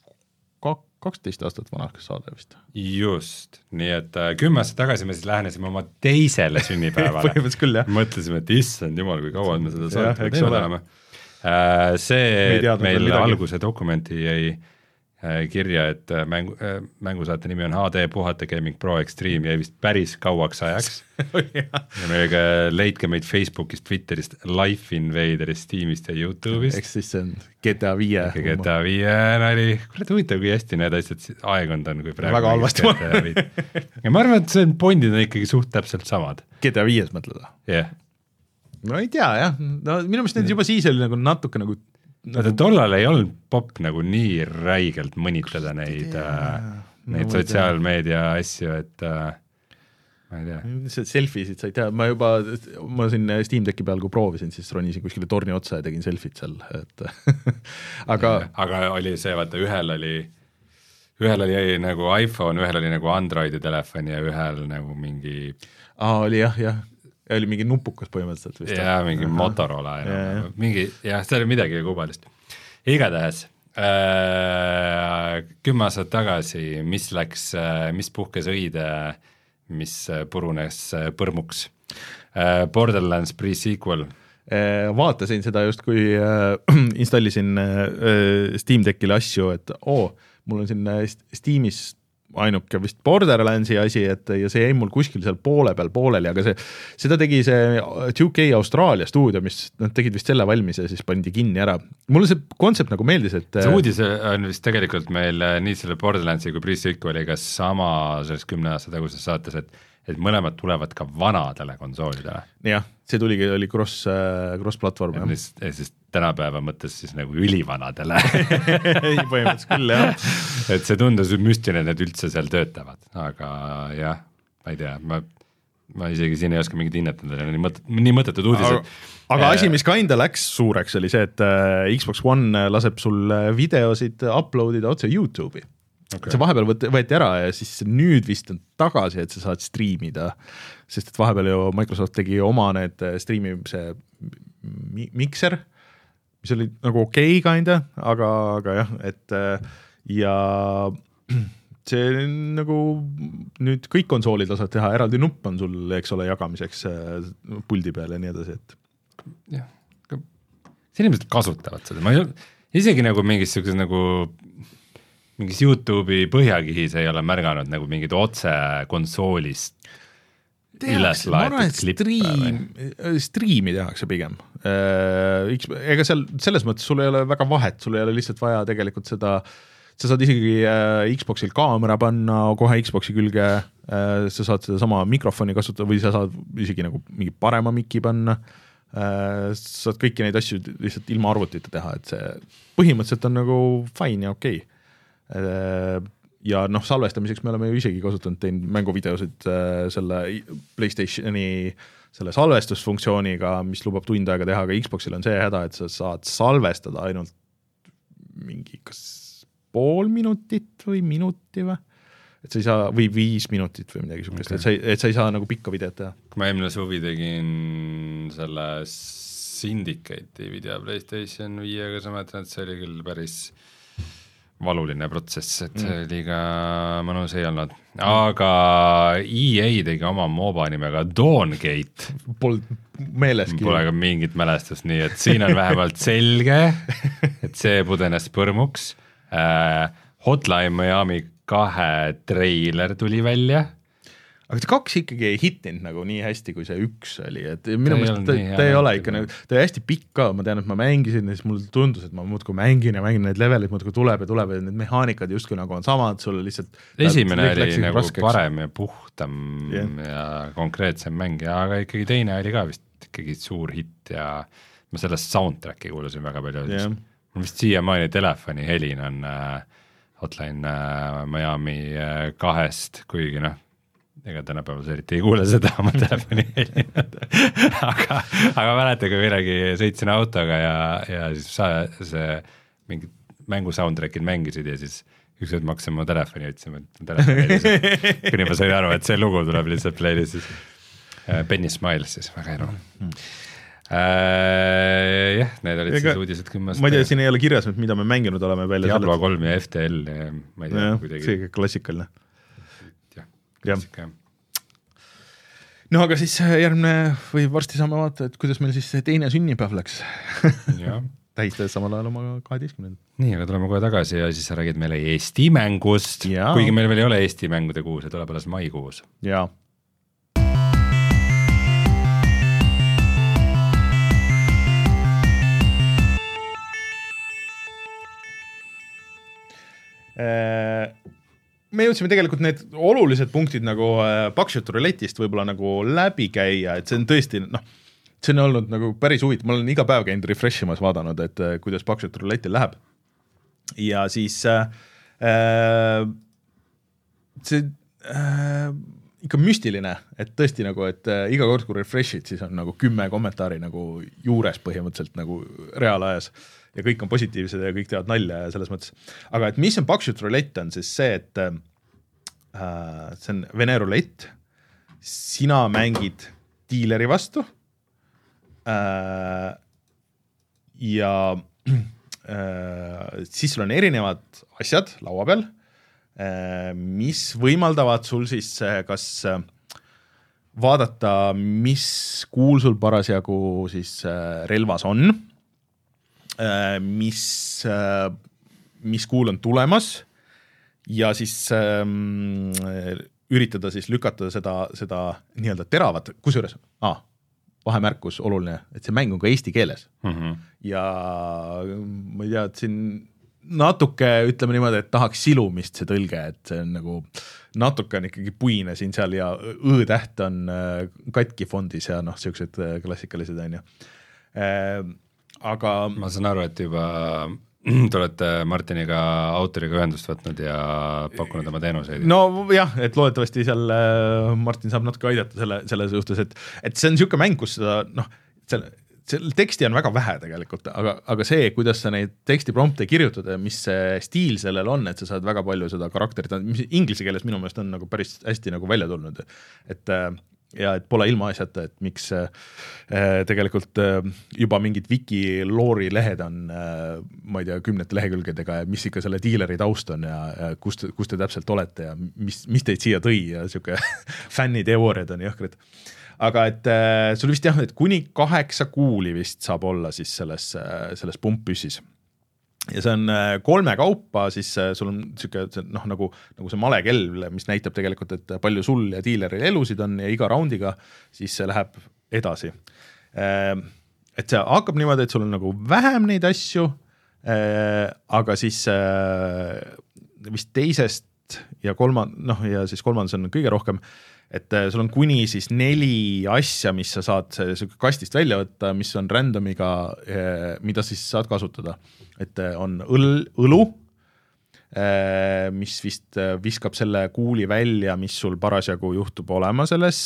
kaksteist aastat vanaks saade vist. Just, nii et äh, kümme aastat tagasi me siis lähenesime oma teisele sünnipäevale. Põhimõtteliselt küll, jah. Mõtlesime, et issand jumal, kui kaua me seda Jah, saadet eks teinud ole. oleme. Äh, see, Me ei teadnud meil veel midagi. alguse dokumenti jäi kirja, et mängu, mängusaate nimi on H D Puhata Gaming Pro Extreme, jäi vist päris kauaks ajaks. ja meiega leidke meid Facebookist, Twitterist, Life Invaderist, Steamist ja YouTube'ist. Eks siis see on G T A viie. G T A viie nali, kurat huvitav, kui hästi need asjad aegond on, kui praegu väga halvasti. ja ma arvan, et see bondid on ikkagi suht täpselt samad. G T A viies mõtleda? jah yeah. No ei tea, jah. No minu meelest need juba siis oli nagu natuke nagu Nagu... tollal ei olnud popp nagu nii räigelt mõnitada neid, äh, neid no, sotsiaalmeedia asju, et äh, ma ei tea. Selfisid sa ei tea, ma juba, ma siin Steam Decki peal, kui proovisin, siis ronisin kuskile torni otsa ja tegin selfit seal, et aga aga oli see, vaata, ühel oli ühel oli nagu iPhone, ühel oli nagu Androidi telefon ja ühel nagu mingi aa, oli jah, jah ja oli mingi nupukas põhimõtteliselt vist. Jaa, mingi Aha. Motorola ja, ja, ja. mingi, jah, see oli midagi kubalist. Igatahes, äh, kümme aastat tagasi, mis läks, mis puhkes õide, mis purunes põrmuks. Äh, Borderlands pre-sequel. Vaatasin seda just, kui äh, installisin äh, Steam Deckile asju, et oo, oh, mul on siin Steamis ainuke vist Borderlandsi asi, et ja see jäi mul kuskil seal poole peal pooleli, aga see, seda tegi see two K Austraalia stuudio, mis nad tegid vist selle valmis ja siis pandi kinni ära. Mulle see kontsept nagu meeldis, et see uudis on vist tegelikult meil nii selle Borderlandsi kui pre-sequeliga sama selles kümne aasta taguses saates, et et mõlemad tulevad ka vanadele konsoolidele. Jah, see tuligi, oli cross, cross platvorm. Ja siis, siis tänapäeva mõttes siis nagu ülivanadele. Põhimõtteliselt küll, jah. Et see tundus müstiline, et need üldse seal töötavad, aga jah, ma ei tea, ma, ma isegi siin ei oska mingit hinnetada, nii, mõt, nii mõttetud uudised. Aga, aga asi, mis ka enda läks suureks, oli see, et Xbox One laseb sul videosid uploadida otse YouTube'i. Okay. See vahepeal võt, võeti ära ja siis nüüd vist on tagasi, et sa saad striimida, sest et vahepeal ju Microsoft tegi oma need striimimise mikser, mis oli nagu okei okay, kinda, aga, aga jah, et ja see nagu nüüd kõik konsoolid lasavad teha, eraldi nupp on sul, eks ole, jagamiseks puldi peal ja nii edasi, et jah, see inimesed kasutavad seda, ma ei, isegi nagu mingis sellises nagu mingis YouTube'i põhjakihis ei ole märganud nagu mingid otse konsoolist tehakse, ma arvan, et stream, streami tehakse pigem. Ega seal selles mõttes sul ei ole väga vahet, sul ei ole lihtsalt vaja tegelikult seda, sa saad isegi Xboxil kaamera panna kohe Xboxi külge, sa saad seda sama mikrofoni kasutada või sa saad isegi nagu mingi parema miki panna, sa saad kõiki neid asju lihtsalt ilma arvutita teha, et see põhimõtteliselt on nagu fine ja okei okay. Ja noh, salvestamiseks me oleme ju isegi kasutanud teinud mänguvideosid selle PlayStationi selle salvestusfunktsiooniga, mis lubab tund aega teha, aga Xboxil on see häda, et sa saad salvestada ainult mingi kas pool minutit või minuti või? Et sa ei saa, või viis minutit või midagi sukest, okay. et, sa ei, et sa ei saa nagu pikka videot teha. Kui ma eelmine suvi tegin selle Syndicate'i video PlayStation viiega, sa mäletan, et see oli küll päris valuline protsess, et mm. liiga mõnus ei olnud. Aga E A tegi oma MOBA nimega Dawngate. Pol meeleski. Pole ka mingit mälestust, nii et siin on vähemalt selge, et see pudenes põrmuks. Äh, Hotline Miami kahe treiler tuli välja. Aga see kaks ikkagi ei hittinud nagu nii hästi, kui see üks oli, et minu mõttes ta, ta ei ole ikka, nagu, ta hästi pikk ka, ma tean, et ma mängisin ja siis mul tundus, et ma muudku mängin ja mängin need levelid, muudku tuleb ja tuleb ja need mehaanikad justkui nagu on samad, sul lihtsalt esimene oli nagu raskeks. Parem ja puhtam yeah. ja konkreetsem mäng, aga ikkagi teine oli ka vist ikkagi suur hitt ja ma sellest soundtracki kuulasin väga palju yeah. mul vist siiamaani telefoni helin on äh, Hotline äh, Miami äh, kahest, kuigi noh ega tänapäeval see eriti ei kuule seda oma telefoni aga, aga mäleta, kui midagi sõitsin autoga ja, ja siis sa, see mingid mängu soundtrackid mängisid ja siis üks hetk ma hakkasin oma telefoni otsima, et telefoni kuni ma sain aru, et see lugu tuleb lihtsalt playlistis. Penny Smiles siis, väga elu mm. äh, jah, need olid ega, siis uudised kümmast. Ma ei tea, siin ei ole kirjas, mida me mänginud oleme välja Diablo kolm ja F T L ja ma ei tea ja, kuidagi see klassikaline klassika. No aga siis järgmine või varsti saame vaata, et kuidas meil siis teine sünnipäev läks tähistades samal ajal oma kaheteistkümnenda. Nii, aga tuleme kohe tagasi ja siis sa räägid meile Eesti mängust, ja. Kuigi meil veel ei ole Eesti mängude kuus ja tuleb alles maikuus. Jaa. Eee me jõudsime tegelikult need olulised punktid nagu Buckshot Roulette'ist võib-olla nagu läbi käia, et see on tõesti, noh, see on olnud nagu päris huvitav, ma olen iga päev käinud refreshimas vaadanud, et kuidas Buckshot Roulette'il läheb. Ja siis äh, see äh, ikka müstiline, et tõesti nagu, et äh, iga kord, kui refreshid, siis on nagu kümme kommentaari nagu juures põhimõtteliselt nagu reaalajas. Ja kõik on positiivsed ja kõik teevad nalja ja selles mõttes. Aga et mis on Buckshot Roulette on siis see, et äh, see on Vene roulette, sina mängid diileri vastu äh, ja äh, siis sul on erinevad asjad laua peal, äh, mis võimaldavad sul siis äh, kas äh, vaadata, mis kuul sul parasjagu siis äh, relvas on, mis, mis kuul on tulemas ja siis ähm, üritada siis lükata seda, seda nii-öelda teravat, kusjuures, ah, vahemärkus oluline, et see mäng on ka eesti keeles mm-hmm. ja ma ei tea, et siin natuke ütleme niimoodi, et tahaks silumist see tõlge, et see on nagu natuke on ikkagi puine siin seal ja õ-täht on katki fondis ja noh, siuksed klassikalised on ju äh, aga ma saan aru, et juba te olete Martiniga autoriga ühendust võtnud ja pakkunud oma teenuseid. No jah, et loodetavasti seal Martin saab natuke aidata selle, selle suhtes, et, et see on niisugune mäng, kus seda, noh, selle, selle teksti on väga vähe tegelikult, aga, aga see, kuidas sa neid tekstiprompte kirjutada ja mis see stiil sellel on, et sa saad väga palju seda karakterit, mis inglise keeles minu meelest on nagu päris hästi nagu välja tulnud, et ja et pole ilmaasjata, et miks äh, tegelikult äh, juba mingid wiki loori lehed on äh, ma ei tea, kümnete lehekülgedega ja mis ikka selle diileri taust on ja, ja kus, te, kus te täpselt olete ja mis, mis teid siia tõi ja siuke fänniteooriad on jõhkrad. Aga et äh, sul vist jah, et kuni kaheksa kuuli vist saab olla siis selles, äh, selles pumppüssis. Ja see on kolme kaupa, siis sul on siuke, noh, nagu, nagu see malekell, mis näitab tegelikult, et palju sul ja diileril elusid on ja iga raundiga, siis see läheb edasi. Et see hakkab niimoodi, et sul on nagu vähem neid asju, aga siis vist teisest ja kolmand, noh, ja siis kolmandas on kõige rohkem, et sul on kuni siis neli asja, mis sa saad kastist välja võtta, mis on randomiga, mida siis saad kasutada. Et on õl, õlu, mis vist viskab selle kuuli välja, mis sul parasjagu juhtub olema selles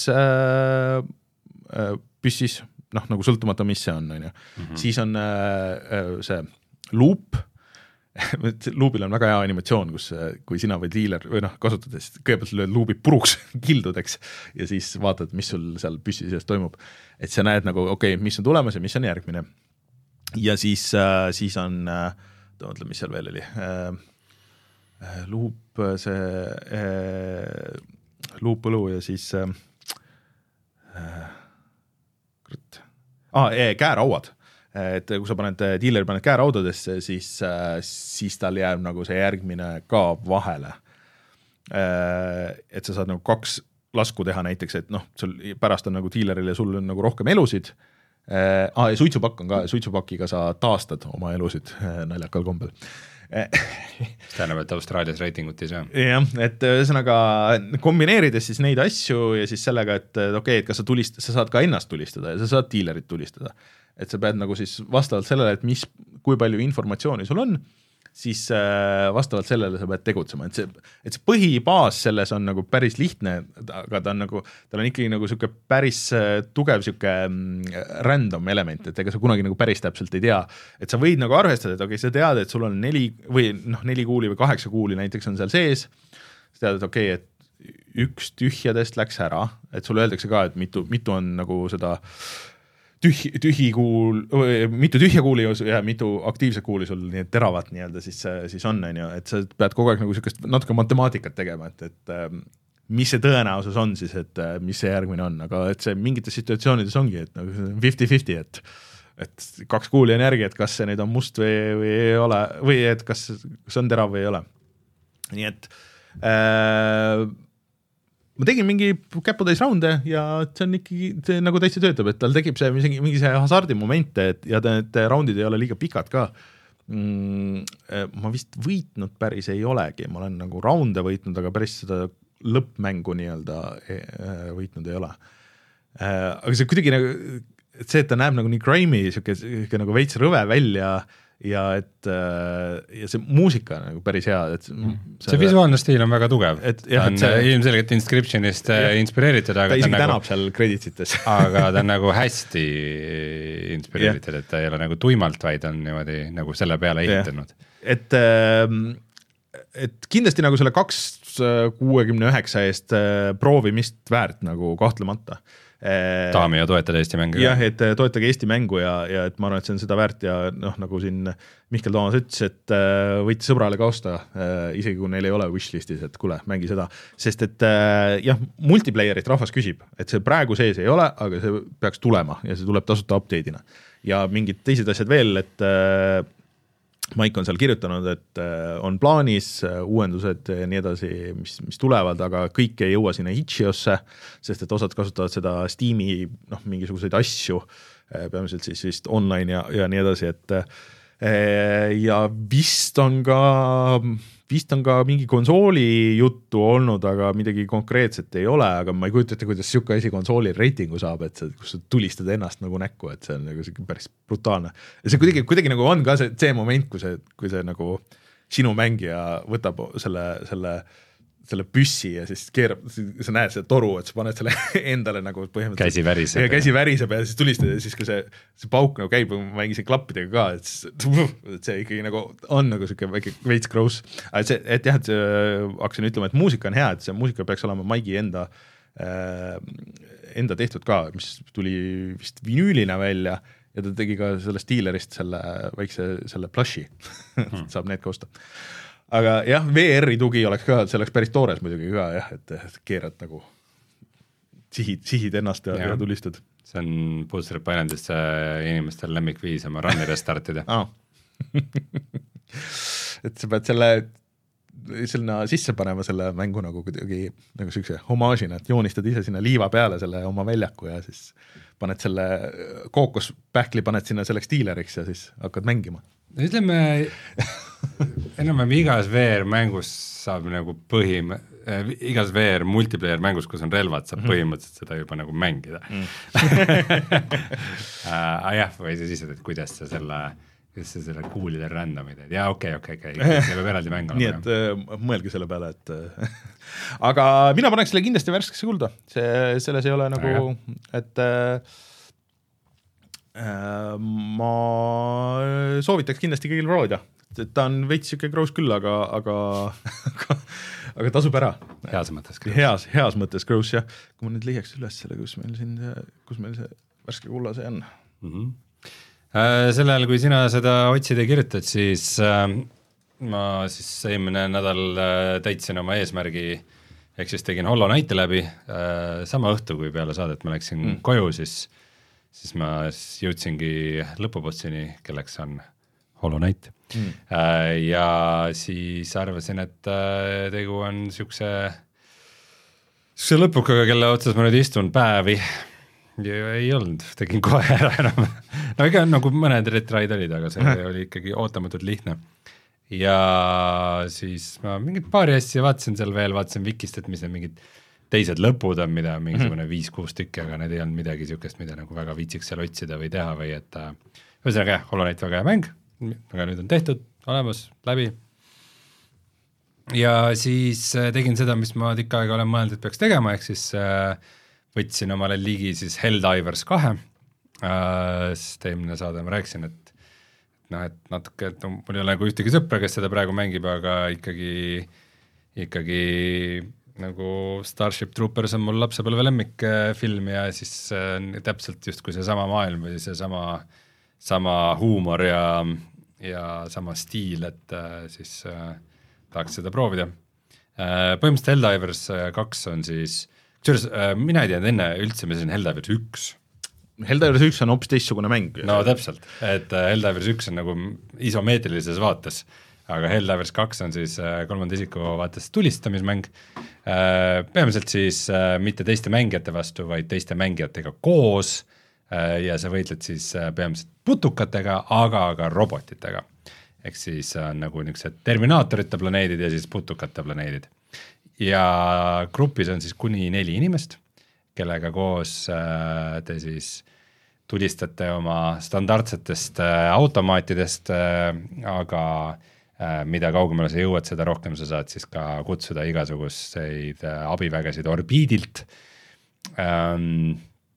püssis, noh, nagu sõltumata, mis see on, on ju. Mm-hmm. Siis on see luup, luubil on väga hea animatsioon, kus kui sina või diiler või noh, kasutades, kõigepealt lööd luubid puruks kildudeks ja siis vaatad, mis sul seal püssi sees toimub. Et sa näed nagu, okei, okay, mis on tulemas ja mis on järgmine. Ja siis, siis on, mõtle, mis seal veel oli, luup, see luup õlu ja siis ah, käerauad. Et kui sa paned, diileri paned käeraudadesse, siis, siis tal jääb nagu see järgmine ka vahele. Et sa saad nagu kaks lasku teha näiteks, et noh, sul pärast on nagu diileril ja sul on nagu rohkem elusid. Ah, ja suitsupakk on ka, suitsupakiga sa taastad oma elusid naljakal kombel. Tähendab, et Austraalias reitingut ei saa. Jah, et ühesõnaga kombineerides siis neid asju ja siis sellega, et okei, okay, et kas sa, tulist, sa saad ka ennast tulistada ja sa saad diilerit tulistada. Et sa pead nagu siis vastavalt sellele, et mis, kui palju informatsiooni sul on, siis vastavalt sellele sa pead tegutsema. Et see, et see põhibaas selles on nagu päris lihtne, aga ta on nagu, tal on ikkagi nagu siuke päris tugev siuke random element, et ega sa kunagi nagu päris täpselt ei tea. Et sa võid nagu arvestada, et okei, okay, sa tead, et sul on neli või noh, neli kuuli või kaheksa kuuli näiteks on seal sees. Sa tead, et okei, okay, et üks tühjadest läks ära, et sulle öeldakse ka, et mitu, mitu on nagu seda tühi, tühi kuul, mitu tühja kuuli ja mitu aktiivse kuuli sul nii teravat nii-öelda siis, siis on, on ju, et sa pead kogu aeg nagu sellist natuke matemaatikat tegema, et, et mis see tõenäosus on siis, et mis see järgmine on, aga et see mingites situatsioonides ongi, et nagu fifty fifty, et, et kaks kuuli on järgi, et kas see nüüd on must või, või ei ole, või et kas, kas on terav või ei ole. Nii et äh, ma tegin mingi käputäis raunde ja see on ikkagi, see nagu täitsa töötab, et tal tekib see mingi, mingi see hasardi moment, et ja need raundid ei ole liiga pikad ka. Mm, ma vist võitnud päris ei olegi, ma olen nagu raunde võitnud, aga päris seda lõppmängu nii-öelda võitnud ei ole. Aga see kuidagi nagu, see, et ta näeb nagu nii grimy, siuke, siuke nagu veits rõve välja ja et ja see muusika on nagu päris hea, et see, see visuaalne stiil on väga tugev, et, jah, ta on see, ilmselgelt Inscriptionist jah, inspireeritud, aga ta isegi ta tänab nagu, seal kreditsites aga ta on nagu hästi inspireeritud, et ta ei ole nagu tuimalt, vaid on niimoodi nagu selle peale ehitanud. Et, et kindlasti nagu selle kaks kuuekümne üheksa eest proovimist väärt nagu kahtlemata. Tahame ju toetada Eesti mängu. Jah, et toetage Eesti mängu ja, ja et ma arvan, et see on seda väärt ja noh, nagu siin Mihkel Toomas ütles, et võite sõbrale ka osta, isegi kui neil ei ole wishlistis, et kuule, mängi seda, sest et jah, multiplayerit rahvas küsib, et see praegu sees ei ole, aga see peaks tulema ja see tuleb tasuta update'ina ja mingid teised asjad veel, et Maik on seal kirjutanud, et on plaanis uuendused ja nii edasi, mis, mis tulevad, aga kõik ei jõua sinna itch.iosse, sest et osad kasutavad seda Steam'i noh, mingisuguseid asju, peamiselt siis vist online ja, ja nii edasi, et ja vist on ka vist on ka mingi konsooli juttu olnud, aga midagi konkreetset ei ole, aga ma ei kujuta ette, kuidas siuke asi konsooli reitingu saab, et see, kus sa tulistad ennast nagu näkku, et see on nagu päris brutaalne. Ja see kuidagi, kuidagi nagu on ka see, see moment, kui see, kui see nagu sinu mängija võtab selle, selle selle püssi ja siis keerab, sa näed seda toru, et sa paned selle endale nagu põhimõtteliselt käsi väriseb ja käsi väriseb ja siis tulistad ja siis kui see, see pauk nagu käib, ma mängisin klappidega ka, et, siis, et see ikkagi nagu on nagu siuke väike veits gross. Et, see, et jah, et see, hakkasin ütlema, et muusika on hea, et see muusika peaks olema Maigi enda äh, enda tehtud ka, mis tuli vist vinüülina välja ja ta tegi ka sellest dealerist selle väikse selle plushi hmm. saab need ka osta. Aga jah, V R-i tugi oleks ka, see oleks päris toores muidugi ka jah, et keerad nagu sihid, sihid ennast ja, ja. ja tulistad. See on Bootstrap Islandisse inimestel lemmikviis oma run'i restartida. Ah. et sa pead selle sinna sisse panema selle mängu nagu kuidagi nagu siukse homaažina, et joonistad ise sinna liiva peale selle oma väljaku ja siis paned selle kookospähkli, paned sinna selleks dealeriks ja siis hakkad mängima. Ütleme, enam-vähem igas V R-mängus saab nagu põhim, igas V R multiplayer mängus, kus on relvad, saab mm. põhimõtteliselt seda juba nagu mängida. Mm. ah, jah, või siis ise, et kuidas sa selle kes see selle kuulide randomi teed, jaa, okei, okei, okei, see peab eraldi mäng olema. Nii et äh, mõelge selle peale, et äh, aga mina paneks selle kindlasti värskesse kulda, see, selles ei ole nagu, et äh, ma soovitaks kindlasti kõigil proovida, et ta on veits siuke gross küll, aga aga, aga, aga tasub ära. Heas mõttes gross. Heas, heas mõttes gross, jah. Kui ma nüüd leiaks üles selle, kus meil siin, kus meil see värske kulla see on. Mhm. Sel ajal, kui sina seda otsid ja kirjutad, siis äh, ma siis eelmine nädal äh, täitsin oma eesmärgi, ehk siis tegin Hollow Knighti läbi, äh, sama õhtu, kui peale saadet ma läksin mm. koju, siis, siis ma jõudsingi lõpubossini, kelleks on Hollow Knight mm. äh, ja siis arvasin, et äh, tegu on siukse, siukse lõpukaga, kelle otsas ma nüüd istun päevi, ja ei olnud, tegin kohe ära enam. No ega nagu mõned retraid olid, aga see oli ikkagi ootamatult lihtne. Ja siis ma mingid paari asja vaatasin seal veel, vaatasin Wikist, et mis need mingid teised lõpud on, mida mingisugune viis-kuus tükki, aga need ei olnud midagi siukest, mida nagu väga viitsiks seal otsida või teha või et ühesõnaga jah, Hollow Knight väga hea mäng, aga nüüd on tehtud, olemas, läbi. Ja siis tegin seda, mis ma tikka aega olen mõelnud, et peaks tegema, ehk siis äh, võtsin omale ligi siis Helldivers kahe, äh, sest eelmine saade ma rääkisin, et noh, et natuke, et mul ei ole nagu ühtegi sõpra, kes seda praegu mängib, aga ikkagi, ikkagi nagu Starship Troopers on mul lapsepõlve lemmik film ja siis äh, täpselt just kui see sama maailm või see sama, sama huumor ja, ja sama stiil, et äh, siis äh, tahaks seda proovida. Äh, põhimõtteliselt Helldivers kaks on siis Kusjuures, äh, mina ei teadnud enne üldse, mis on Helldivers üks. Helldivers üks on hoopis teistsugune mäng. No täpselt, et äh, Helldivers üks on nagu isomeetrilises vaates, aga Helldivers kaks on siis äh, kolmanda isiku vaates tulistamismäng, äh, peamiselt siis äh, mitte teiste mängijate vastu, vaid teiste mängijatega koos äh, ja sa võitled siis äh, peamiselt putukatega, aga ka robotitega. Ehk siis on äh, nagu niisugused terminaatorite planeedid ja siis putukate planeedid. Ja grupis on siis kuni neli inimest, kellega koos äh, te siis tulistate oma standardsetest äh, automaatidest, äh, aga äh, mida kaugemale sa jõuad, seda rohkem sa saad siis ka kutsuda igasuguseid äh, abivägesid orbiidilt ähm,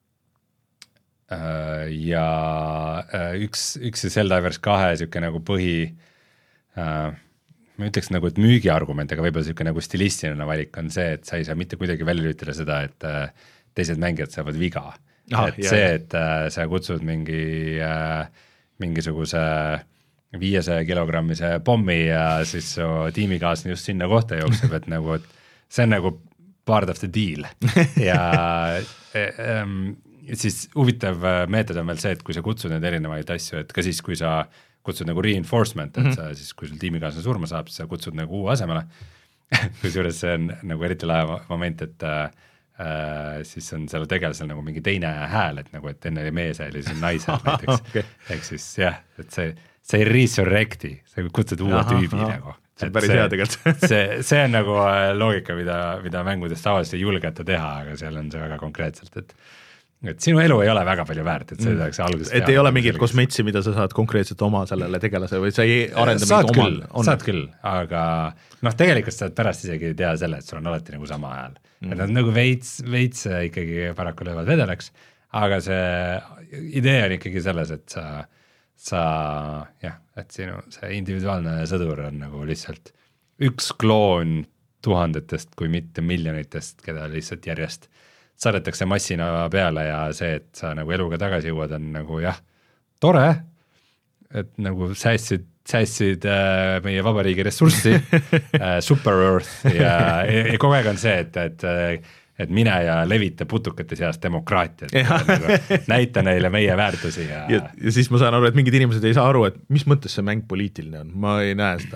äh, ja äh, üks, üks siis Helldivers kahe siuke nagu põhi äh, ma ütleks nagu, et müügiargument, aga võib-olla siuke nagu stilistiline valik on see, et sa ei saa mitte kuidagi välja lülitada seda, et äh, teised mängijad saavad viga. Ah, et jah, see, et äh, sa kutsud mingi äh, mingisuguse viiesaja kilogrammise pommi ja siis su tiimikaaslane just sinna kohta jookseb, et nagu, et see on nagu part of the deal. Ja ähm, siis huvitav meetod on veel see, et kui sa kutsud neid erinevaid asju, et ka siis, kui sa kutsud nagu reinforcement, et mm -hmm. sa siis, kui sul tiimikaaslane surma saab, siis sa kutsud nagu uue asemele. Kusjuures see on nagu eriti lahe moment, et äh, siis on selle tegelasel nagu mingi teine hääl, et nagu, et enne oli mees hääl ja siis on naise hääl näiteks. Okay. Ehk siis jah, et see, see ei resurrecti, sa kutsud uue aha, tüübi aha. nagu. See on päris hea tegelikult. see, see on nagu loogika, mida, mida mängudes tavaliselt ei julgeta teha, aga seal on see väga konkreetselt, et et sinu elu ei ole väga palju väärt, et see oleks algusest et ei ole mingit kosmetsi, mida sa saad konkreetselt oma sellele tegelase või sa ei arenda saad küll, omal, saad küll, aga noh, tegelikult saad pärast isegi teha selle, et sul on alati nagu sama hääl mm. et nad nagu veits, veits ikkagi paraku löövad vedelaks, aga see idee on ikkagi selles, et sa sa jah, et sinu see individuaalne sõdur on nagu lihtsalt üks kloon tuhandetest, kui mitte miljonitest, keda lihtsalt järjest saadetakse massina peale ja see, et sa nagu eluga tagasi jõuad, on nagu jah, tore, et nagu säästsid, säästsid äh, meie vabariigi ressurssi äh, Super Earth ja, ja kogu aeg on see, et, et et mine ja levita putukate seas demokraatiat, nagu, näita neile meie väärtusi ja... ja ja siis ma saan aru, et mingid inimesed ei saa aru, et mis mõttes see mäng poliitiline on, ma ei näe seda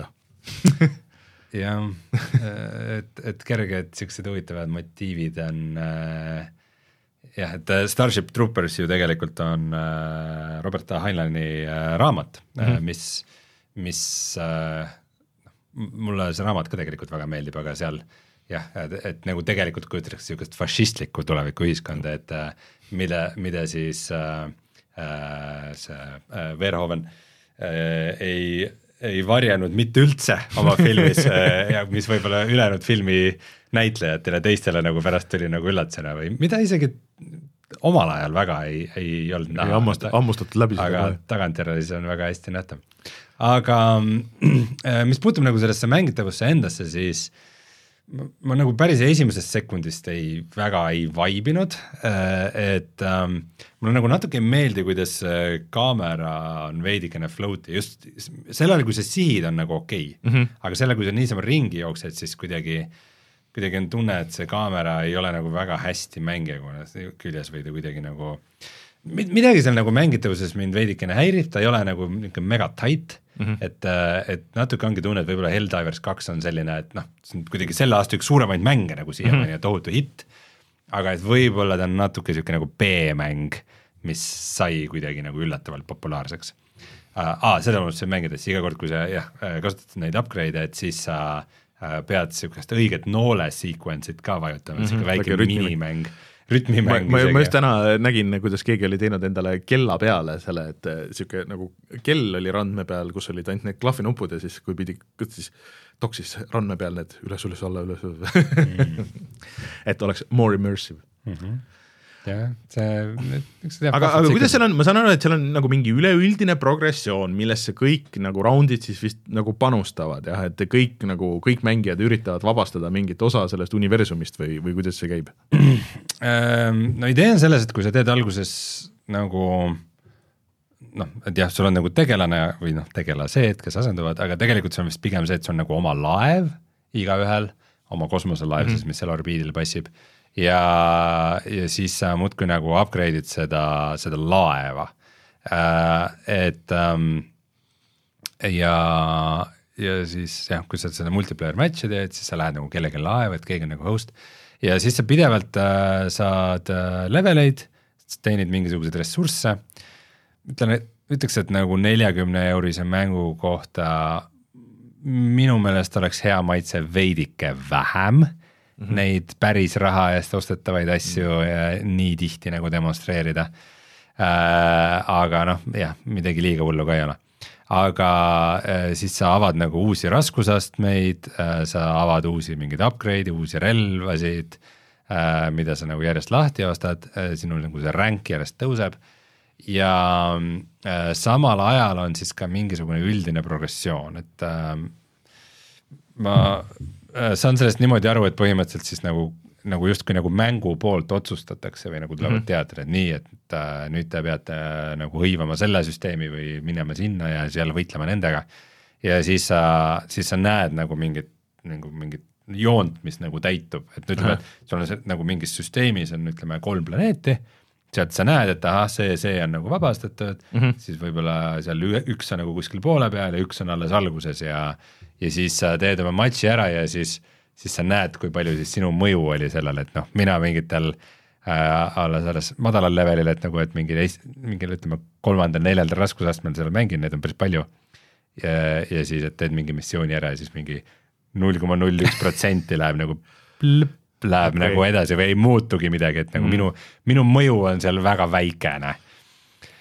jah, et, et kerged siuksed huvitavad motiivid on äh, jah, et Starship Troopers ju tegelikult on äh, Robert A. Heinleini äh, raamat mm, -hmm. mis, mis äh, mulle see raamat ka tegelikult väga meeldib, aga seal jah, et, et nagu tegelikult kujutatakse niisugust fašistlikku tulevikuühiskonda, et äh, mida, mida siis äh, äh, see äh, Verhoeven äh, ei, ei varjanud mitte üldse oma filmis äh, ja mis võib-olla ülejäänud filmi näitlejatele teistele nagu pärast tuli nagu üllatusena või mida isegi omal ajal väga ei, ei olnud näha. Ammust, ammustatud läbi. Aga tagantjärele see on väga hästi nähtav. Aga äh, mis puutub nagu sellesse mängitavusse endasse, siis ma, ma nagu päris esimesest sekundist ei, väga ei vaibinud, et ähm, mulle nagu natuke ei meeldi, kuidas kaamera on veidikene float'i, just sellele, kui see sihid on nagu okei okay. mm, -hmm. aga selle, kui sa niisama ringi jooksed, siis kuidagi, kuidagi on tunne, et see kaamera ei ole nagu väga hästi mängija, kuna küljes või ta kuidagi nagu, midagi seal nagu mängitavuses mind veidikene häirib, ta ei ole nagu niisugune mega tight, mm -hmm. et, et natuke ongi tunne, et võib-olla Helldivers kaks on selline, et noh, see on kuidagi selle aasta üks suuremaid mänge nagu siia mm -hmm. ja tohutu hitt, aga et võib-olla ta on natuke niisugune nagu B-mäng, mis sai kuidagi nagu üllatavalt populaarseks. Aa, seda unustasin mängides, iga kord, kui sa jah, kasutad neid upgrade'e, et siis sa pead niisugust õiget noole sequence'it ka vajutama, niisugune mm -hmm. väike minimäng, rütmimäng. ma, ma just täna nägin, kuidas keegi oli teinud endale kella peale selle, et siuke nagu kell oli randme peal, kus olid ainult need klahvinupud ja siis kui pidi, siis toksis randme peal need üles, üles, alla, üles, üles mm. et oleks more immersive mm. -hmm. jah, see aga, aga kuidas seal on, ma saan aru, et seal on nagu mingi üleüldine progressioon, millesse kõik nagu roundid siis vist nagu panustavad, jah, et kõik nagu, kõik mängijad üritavad vabastada mingit osa sellest universumist või, või kuidas see käib? No idee on selles, et kui sa teed alguses nagu noh, et jah, sul on nagu tegelane või noh, tegelased, kes asenduvad, aga tegelikult see on vist pigem see, et sul on nagu oma laev igaühel, oma kosmoselaev mm -hmm. siis, mis seal orbiidil passib ja, ja siis sa muudkui nagu upgrade'id seda, seda laeva äh,, et ähm, ja, ja siis jah, kui sa seda multiplayer match'i teed, siis sa lähed nagu kellegi laeva, et keegi on nagu host ja siis sa pidevalt äh, saad äh, leveleid, teenid mingisuguseid ressursse, ütlen, et ütleks, et nagu neljakümne eurise mängu kohta minu meelest oleks hea maitse veidike vähem mm -hmm. neid päris raha eest ostetavaid asju mm -hmm. nii tihti nagu demonstreerida äh,. aga noh, jah, midagi liiga hullu ka ei ole. Aga äh, siis sa avad nagu uusi raskusastmeid äh,, sa avad uusi mingeid upgrade'i, uusi relvasid äh,, mida sa nagu järjest lahti ostad äh,, sinu nagu see rank järjest tõuseb ja äh, samal ajal on siis ka mingisugune üldine progressioon, et äh, ma äh, saan sellest niimoodi aru, et põhimõtteliselt siis nagu, nagu justkui nagu mängu poolt otsustatakse või nagu tulevad mm -hmm. teatrid nii, et äh, nüüd te peate äh, nagu hõivama selle süsteemi või minema sinna ja seal võitlema nendega ja siis sa, siis sa näed nagu mingit, nagu mingit joont, mis nagu täitub, et ütleme, et sul on see, nagu mingis süsteemis on ütleme kolm planeeti, sealt sa näed, et ahah, see, see on nagu vabastatud mm, -hmm. siis võib-olla seal üks on nagu kuskil poole peal ja üks on alles alguses ja, ja siis sa teed oma matši ära ja siis, siis sa näed, kui palju siis sinu mõju oli sellele, et noh, mina mingitel äh, alles alles madalal levelil, et nagu, et mingi, mingil ütleme kolmandal, neljaldal raskusastmel seal mängin, neid on päris palju ja, ja siis, et teed mingi missiooni ära ja siis mingi null koma null üks protsenti läheb nagu plõpp, läheb okay. nagu edasi või ei muutugi midagi, et nagu mm. minu, minu mõju on seal väga väikene.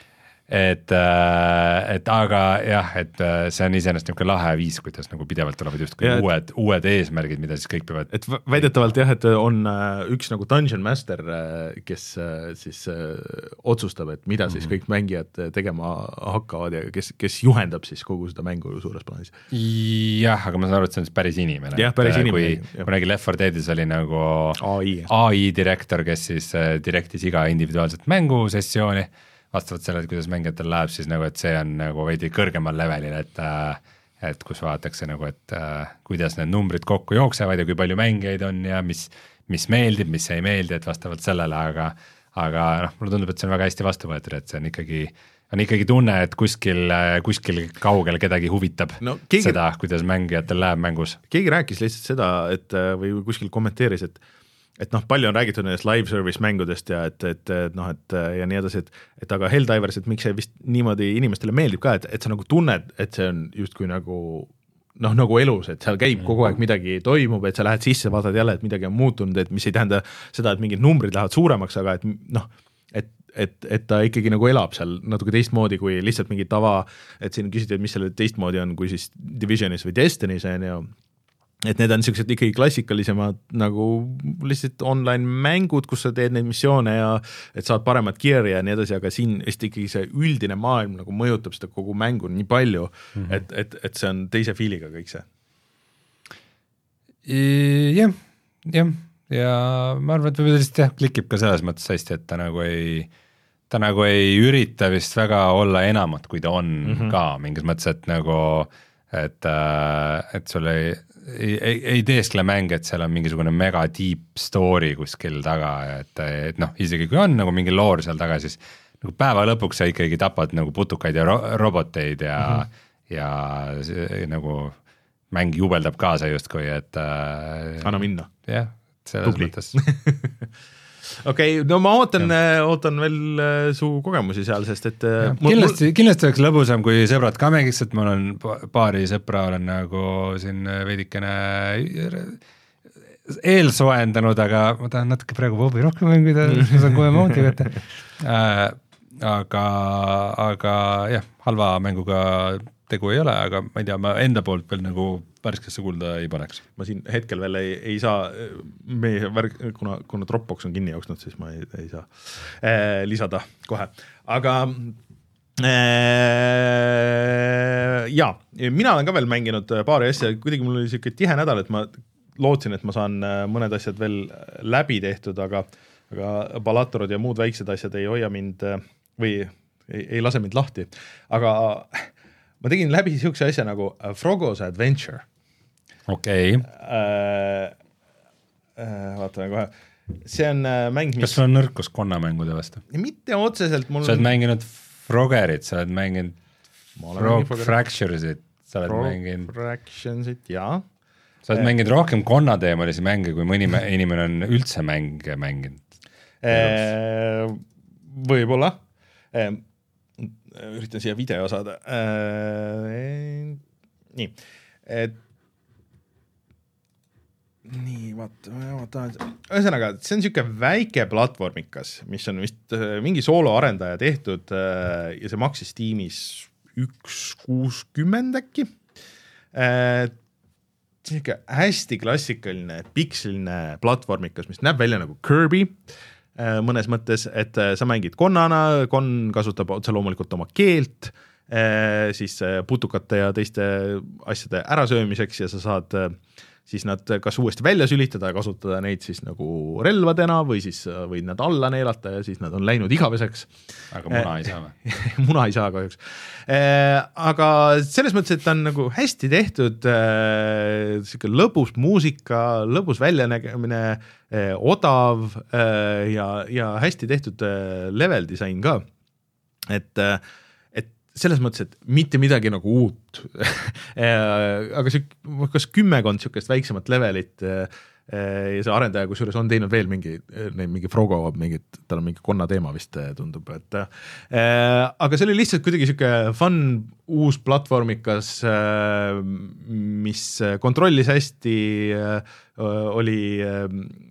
et, et aga jah, et see on iseenesest niisugune lahe viis, kuidas nagu pidevalt tulevad justkui ja, uued, uued eesmärgid, mida siis kõik peavad. Et väidetavalt jah, et on üks nagu Dungeon Master, kes siis otsustab, et mida siis kõik mängijad tegema hakkavad ja kes, kes juhendab siis kogu seda mängu suures plaanis. Jah, aga ma saan aru, et see on päris inimene. Jah, päris et, inimene. Kui kunagi Left four Deadis oli nagu A I, A I direktor, kes siis direktis iga individuaalset mängusessiooni vastavalt sellele, kuidas mängijatel läheb, siis nagu, et see on nagu veidi kõrgemal levelil, et et kus vaadatakse nagu, et kuidas need numbrid kokku jooksevad ja kui palju mängijaid on ja mis, mis meeldib, mis ei meeldi, et vastavalt sellele, aga aga noh, mulle tundub, et see on väga hästi vastu võetud, et see on ikkagi on ikkagi tunne, et kuskil, kuskil kaugel kedagi huvitab no, keegi, seda, kuidas mängijatel läheb mängus. Keegi rääkis lihtsalt seda, et või kuskil kommenteeris, et et noh, palju on räägitud nendest live service mängudest ja et, et, et noh, et ja nii edasi, et, et aga Helldivers, et miks see vist niimoodi inimestele meeldib ka, et, et sa nagu tunned, et see on justkui nagu noh, nagu elus, et seal käib kogu aeg midagi toimub, et sa lähed sisse, vaatad jälle, et midagi on muutunud, et mis ei tähenda seda, et mingid numbrid lähevad suuremaks, aga et noh, et, et, et ta ikkagi nagu elab seal natuke teistmoodi kui lihtsalt mingi tava, et siin küsiti, et mis selle teistmoodi on, kui siis Divisionis või Destiny's on ju, et need on niisugused ikkagi klassikalisemad nagu lihtsalt online mängud, kus sa teed neid missioone ja et saad paremat gear'i ja nii edasi, aga siin vist ikkagi see üldine maailm nagu mõjutab seda kogu mängu nii palju, mm -hmm. et, et, et see on teise fiiliga kõik see. Jah, jah, ja ma arvan, et võib-olla lihtsalt jah, klikib ka selles mõttes hästi, et ta nagu ei ta nagu ei ürita vist väga olla enamat, kui ta on mm -hmm. ka mingis mõttes, et nagu et, et sul ei ei, ei, ei teeskle mäng, et seal on mingisugune mega deep story kuskil taga, et, et noh, isegi kui on nagu mingi loor seal taga, siis nagu päeva lõpuks sa ikkagi tapad nagu putukaid ja ro roboteid ja mm, -hmm. ja see, nagu mäng jubeldab kaasa justkui, et anna minna. jah, selles Tubli. Mõttes okei okay,, no ma ootan, ootan veel su kogemusi seal, sest et ja, mul, kindlasti, mul... kindlasti oleks lõbusam, kui sõbrad ka mängiks, et mul on paari sõpra olen nagu siin veidikene eelsoendanud, aga ma tahan natuke praegu Bobi rohkem mängida, ma saan kohe moodi võtta äh, aga, aga jah, halva mänguga tegu ei ole, aga ma ei tea, ma enda poolt veel nagu värskesse kulda ei paneks. Ma siin hetkel veel ei, ei saa, meie värk, kuna, kuna Dropbox on kinni jooksnud, siis ma ei, ei saa äh, lisada kohe. Aga äh, jaa, mina olen ka veel mänginud paari asja, kuidagi mul oli siuke tihe nädal, et ma lootsin, et ma saan mõned asjad veel läbi tehtud, aga, aga Ballatorod ja muud väiksed asjad ei hoia mind või ei, ei lase mind lahti. Aga ma tegin läbi niisuguse asja nagu Frogos Adventure. Okei. Okay. Äh, äh, vaatame kohe. See on äh, mäng, mis... Kas sul on nõrkus konnamängude vastu? Mitte otseselt. Mul sa oled on... mänginud Frogerit, sa oled mänginud Frog Fracturesit, sa oled Frog mänginud... Fractionsit, jaa. Sa oled äh... mänginud rohkem konnateemalisi mänge, kui mõni inimene on üldse mänge mänginud. Äh, võib-olla. Äh, üritan siia video saada. Äh, nii, et nii, vaata, vaata, ühesõnaga, see on niisugune väike platvormikas, mis on vist mingi sooloarendaja tehtud ja see maksis Steamis üks kuuskümmend äkki. Niisugune hästi klassikaline piksline platvormikas, mis näeb välja nagu Kirby mõnes mõttes, et sa mängid konnana, konn kasutab otse loomulikult oma keelt, siis putukate ja teiste asjade ärasöömiseks ja sa saad siis nad kas uuesti välja sülitada ja kasutada neid siis nagu relvadena või siis võid nad alla neelata ja siis nad on läinud igaveseks. Aga muna ei saa või? Muna ei saa kahjuks. Aga selles mõttes, et ta on nagu hästi tehtud, lõbus muusika, lõbus väljanägemine, odav ja, ja hästi tehtud level disain ka. Et selles mõttes, et mitte midagi nagu uut. Aga see, kas kümmekond niisugust väiksemat levelit ja see arendaja kusjuures on teinud veel mingi, mingi Frogo, mingit, tal on mingi konna teema vist tundub, et äh, aga see oli lihtsalt kuidagi siuke fun uus platvormikas, äh, mis kontrollis hästi, äh, oli äh,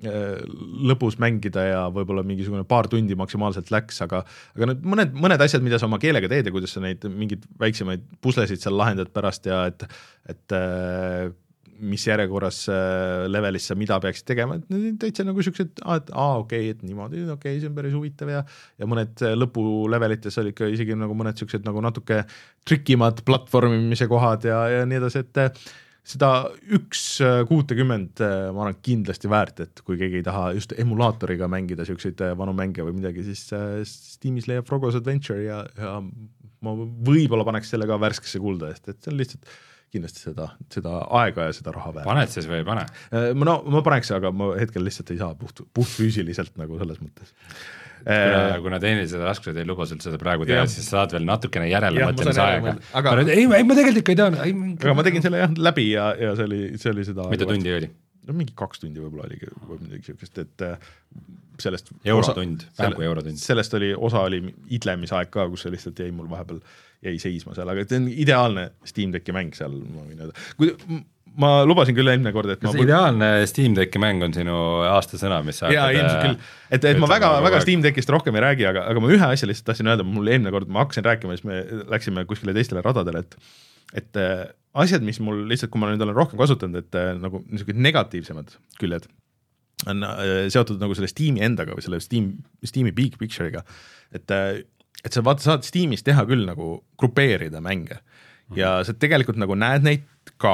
lõbus mängida ja võib-olla mingisugune paar tundi maksimaalselt läks, aga, aga need mõned, mõned asjad, mida sa oma keelega teed ja kuidas sa neid mingid väiksemaid puslesid seal lahendad pärast ja et, et äh, mis järjekorras levelis sa mida peaksid tegema, et need täitsa nagu siuksed, et aa okei, et niimoodi, okei, see on päris huvitav ja ja mõned lõpulevelites oli ikka isegi nagu mõned siuksed nagu natuke trikimad platvormimise kohad ja, ja nii edasi, et seda üks kuutekümmend ma arvan kindlasti väärt, et kui keegi ei taha just emulaatoriga mängida siukseid vanu mänge või midagi, siis Steamis leiab Frogos Adventure ja, ja ma võib-olla paneks selle ka värskesse kulda, et, et see on lihtsalt kindlasti seda, seda aega ja seda raha väärt. Paned siis või ei pane? No ma paneks, aga ma hetkel lihtsalt ei saa puht, puht füüsiliselt nagu selles mõttes. Kuna, kuna tehnilised raskused ei luba sul seda praegu teha, siis saad veel natukene järele mõtlemise aega. Aga, ei, ei, ma tegelikult ei tea. Ei, aga ma tegin selle jah läbi ja, ja see oli, see oli seda... Mida tundi oli? No mingi kaks tundi võib-olla oligi või midagi siukest, et sellest... Eurotund, vähem kui eurotund. Sellest oli, osa oli idlemisaeg ka, kus see lihtsalt jäi mul vahepeal jäi seisma seal, aga see on ideaalne Steam Decki mäng seal, ma võin öelda. Kui, ma lubasin küll eelmine kord, et kas ma... ideaalne Steam Decki mäng on sinu aastasõna, mis sa... Jaa, ilmselt küll. Et, et ma väga, väga Steam Deckist rohkem ei räägi, aga, aga ma ühe asja lihtsalt tahtsin öelda, mul eelmine kord, ma hakkasin rääkima, siis me läksime kuskile teistele radadele, et, et asjad, mis mul lihtsalt, kui ma nüüd olen rohkem kasutanud, et nagu niisugused negatiivsemad küljed on seotud nagu selle Steam'i endaga või selle Steam, Steam'i big picture'iga, et et sa vaata, saad Steamis teha küll nagu grupeerida mänge ja sa tegelikult nagu näed neid ka,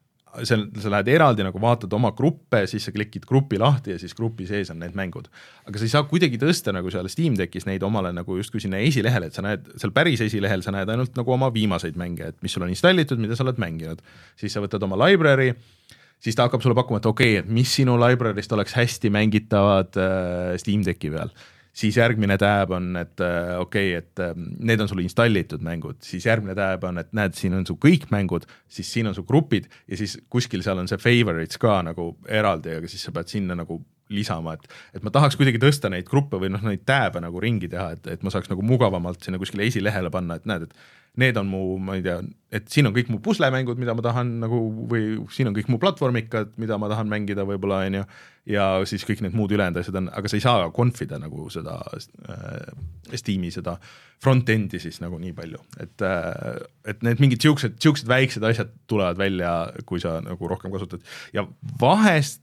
sa, sa lähed eraldi nagu vaatad oma gruppe, siis sa klikid grupi lahti ja siis grupi sees on need mängud, aga sa ei saa kuidagi tõsta nagu seal Steam Deckis neid omale nagu justkui sinna esilehele, et sa näed, seal päris esilehel sa näed ainult nagu oma viimaseid mänge, et mis sul on installitud, mida sa oled mänginud, siis sa võtad oma library, siis ta hakkab sulle pakkuma, et okei, et mis sinu library'st oleks hästi mängitavad äh, Steam Decki peal. Siis järgmine tääb on, et okei, okay, et need on sul installitud mängud, siis järgmine tääb on, et näed, siin on su kõik mängud, siis siin on su grupid ja siis kuskil seal on see favorites ka nagu eraldi, aga siis sa pead sinna nagu lisama, et, et ma tahaks kuidagi tõsta neid gruppe või noh, neid tääbe nagu ringi teha, et, et ma saaks nagu mugavamalt sinna kuskile esilehele panna, et näed, et need on mu, ma ei tea, et siin on kõik mu puslemängud, mida ma tahan nagu, või siin on kõik mu platvormikad, mida ma tahan mängida võib-olla, on ju, ja siis kõik need muud ülejäänud asjad on, aga sa ei saa konfida nagu seda äh, Steam'i seda front-endi siis nagu nii palju, et, äh, et need mingid siuksed, siuksed väiksed asjad tulevad välja, kui sa nagu rohkem kasutad ja vahest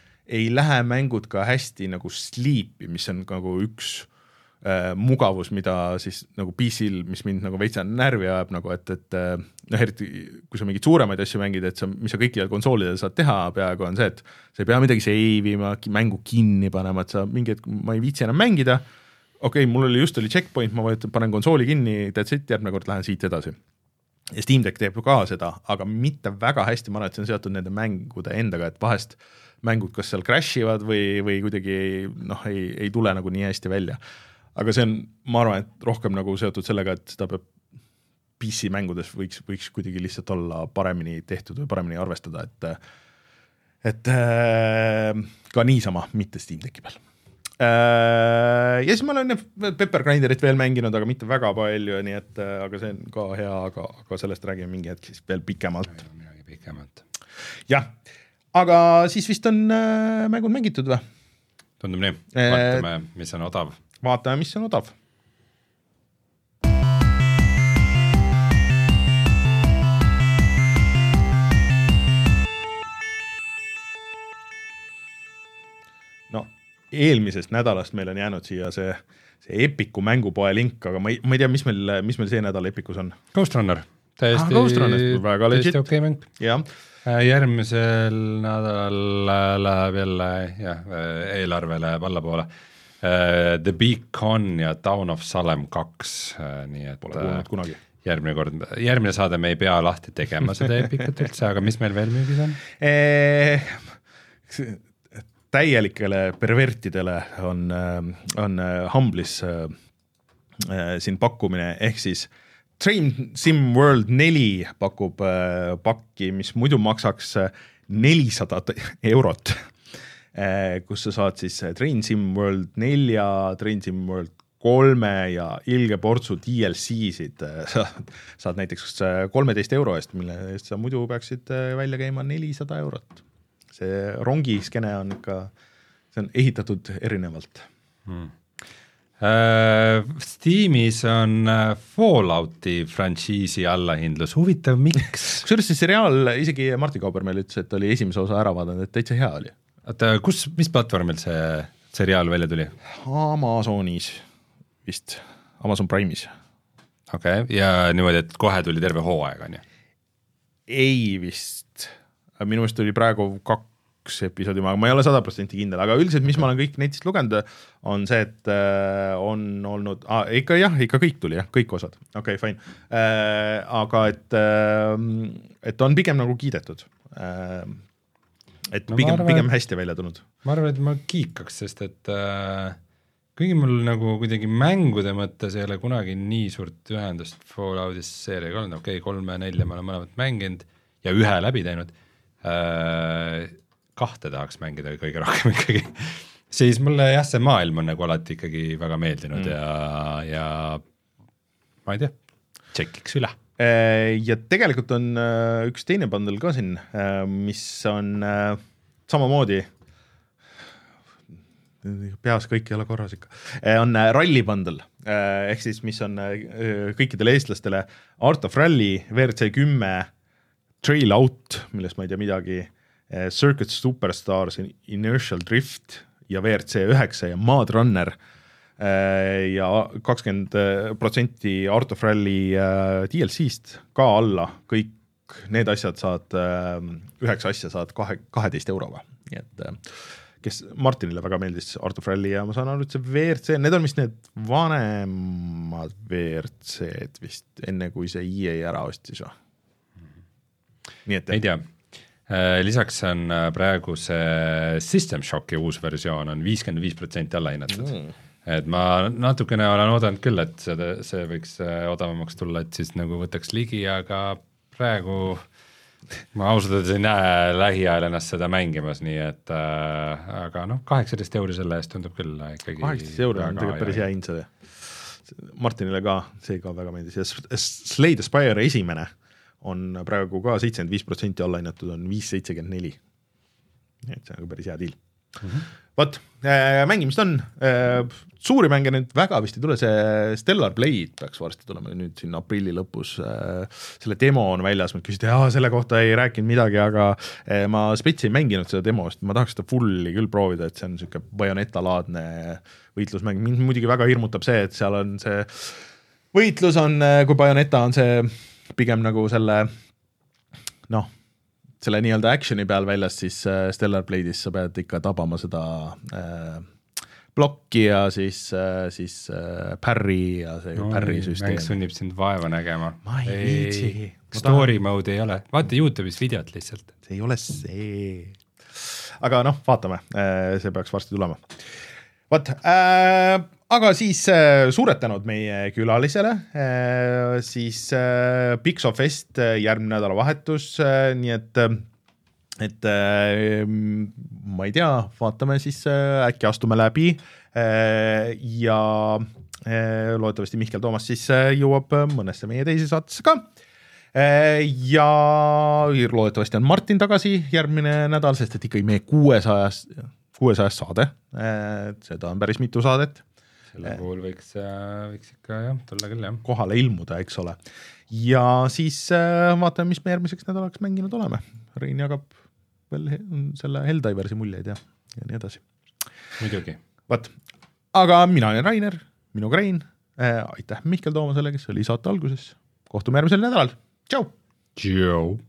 ei lähe mängud ka hästi nagu sleep'i, mis on nagu üks äh, mugavus, mida siis nagu P C-l, mis mind nagu veitsa närvi ajab, nagu et, et noh, eriti kui sa mingid suuremaid asju mängid, et sa, mis sa kõikidel konsoolidel saad teha peaaegu on see, et sa ei pea midagi save ima, mängu kinni panema, et sa mingi hetk, ma ei viitsi enam mängida, okei okay,, mul oli just oli checkpoint, ma võtan, panen konsooli kinni, that's it, järgmine kord lähen siit edasi. Ja Steam Deck teeb ka seda, aga mitte väga hästi, ma arvan, et see on seotud nende mängude endaga, et vahest mängud kas seal crash ivad või, või kuidagi noh, ei, ei tule nagu nii hästi välja. Aga see on, ma arvan, et rohkem nagu seotud sellega, et seda peab P C mängudes võiks, võiks kuidagi lihtsalt olla paremini tehtud või paremini arvestada, et, et äh, ka niisama, mitte Steam Decki peal. Äh, ja siis ma olen Pepper Grinderit veel mänginud, aga mitte väga palju, nii et aga see on ka hea, aga, aga sellest räägime mingi hetk siis veel pikemalt. pikemalt. Jah, aga siis vist on äh, mängud mängitud või? Tundub nii, vaatame, mis on odav. Vaatame, mis on odav. No, eelmisest nädalast meil on jäänud siia see, see Epiku mängupoe link, aga ma ei, ma ei tea, mis meil, mis meil see nädal Epicus on. Ghost Runner. Täiesti, ah, Ghost Runner, väga legit. Täiesti okei mäng. Jah. Järgmisel nädalal läheb jälle jah, eelarvele pallapoole The Beacon ja Town of Salem kaks, nii et pole kuulnud kunagi. Järgmine kord, järgmine saade me ei pea lahti tegema seda Epicut üldse, aga mis meil veel müügis on? Eh, täielikele pervertidele on, on Humblis siin pakkumine, ehk siis Train Sim World neli pakub äh, pakki, mis muidu maksaks nelisada eurot kus sa saad siis Train Sim World nelja, Train Sim World kolme ja ilge portsu D L C-sid saad, saad näiteks kolmeteist euro eest, mille eest sa muidu peaksid välja käima nelisada eurot. See rongiskene on ikka, see on ehitatud erinevalt hmm. Uh, Steamis on Fallouti frantsiisi allahindlus, huvitav miks? Kusjuures see seriaal, isegi Martin Kauber meil ütles, et oli esimese osa ära vaadanud, et täitsa hea oli. Oota, kus, mis platvormil see seriaal välja tuli? Amazonis vist, Amazon Prime'is. Okei, okay. Ja niimoodi, et kohe tuli terve hooaeg, on ju? Ei vist, minu meelest tuli praegu kaks episoodi, aga ma ei ole sada protsenti kindel, aga üldiselt, mis ma olen kõik netist lugenud, on see, et äh, on olnud, ah, ikka jah, ikka kõik tuli, jah, kõik osad, okei, okay, fine äh,, aga et äh, et on pigem nagu kiidetud äh, et no pigem, arvan, pigem hästi välja tulnud. Ma arvan, et ma kiikaks, sest et äh, kuigi mul nagu kuidagi mängude mõttes ei ole kunagi nii suurt ühendust Falloutis seeriaga olnud, okei okay,, kolme, nelja ma olen mõlemat mänginud ja ühe läbi teinud äh, kahte tahaks mängida kõige rohkem ikkagi, siis mulle jah, see maailm on nagu alati ikkagi väga meeldinud mm. ja, ja ma ei tea, tšekiks üle. Ja tegelikult on üks teine bundle ka siin, mis on samamoodi, peas kõik ei ole korras ikka, on ralli bundle, ehk siis mis on kõikidele eestlastele Art of Rally, V R C kümme, Trail Out, millest ma ei tea midagi, Circuit Superstars, Inertial Drift ja V R C üheksa ja Mad Runner ja kakskümmend protsenti Art of Rally D L C-st ka alla, kõik need asjad saad, üheksa asja saad kahe, kaheteist euroga, nii et kes Martinile väga meeldis Art of Rally ja ma saan aru, et see V R C, need on vist need vanemad V R C-d vist, enne kui see E A ära ostis või? Nii et ei tea. Lisaks on praegu see System Shocki uus versioon on viiskümmend viis protsenti alla hinnatud. Mm. Et ma natukene olen oodanud küll, et see, see võiks odavamaks tulla, et siis nagu võtaks ligi, aga praegu ma ausalt ei näe lähiajal ennast seda mängimas, nii et äh, aga noh, kaheksateist euri selle eest tundub küll ikkagi. kaheksateist euri on tegelikult päris hea hind seda. Martinile ka, see ka väga meeldis. Ja Slay the Spire esimene on praegu ka seitsekümmend viis protsenti alla hinnatud, on viis seitsekümmend neli. Nii et see on päris hea deal. Mm-hmm. Vot, äh, mängimist on. Äh, suuri mänge nüüd väga vist ei tule, see Stellar Blade peaks varsti tulema nüüd siin aprilli lõpus. Äh, selle demo on väljas, ma küsisin, et selle kohta ei rääkinud midagi, aga äh, ma spetsi ei mänginud seda demost, ma tahaks seda fulli küll proovida, et see on niisugune Bayonetta-laadne võitlusmäng. Mind muidugi väga hirmutab see, et seal on see võitlus on, kui Bayonetta on see pigem nagu selle, noh, selle nii-öelda actioni peal väljas, siis Stellar Blade'is sa pead ikka tabama seda äh, blokki ja siis, äh, siis äh, parry ja see no, parry süsteem. Mäng sunnib sind vaeva nägema. Ma ei viitsi. Story tahan... mode ei ole. Vaata YouTube'is videot lihtsalt. See ei ole see. Aga noh, vaatame. See peaks varsti tulema. Vaat, äh, aga siis äh, suured tänud meie külalisele, äh, siis äh, Pixel Fest järgmine nädala vahetus, äh, nii et, et äh, ma ei tea, vaatame siis äh, äkki astume läbi äh, ja äh, loodetavasti Mihkel Toomas siis äh, jõuab mõnesse meie teise saatesse ka. Äh, ja loodetavasti on Martin tagasi järgmine nädal, sest et ikkagi meie kuuesajas kuuesajas saade, seda on päris mitu saadet. Selle puhul võiks, võiks ikka jah, tulla küll jah. Kohale ilmuda, eks ole. Ja siis vaatame, mis me järgmiseks nädalaks mänginud oleme. Rein jagab veel selle Helldiversi muljeid ja, ja nii edasi. Muidugi. Vaat, aga mina olen Rainer, minuga Rein. Aitäh Mihkel Toomasele, kes oli saate alguses. Kohtume järgmisel nädalal. Tšau! Tšau!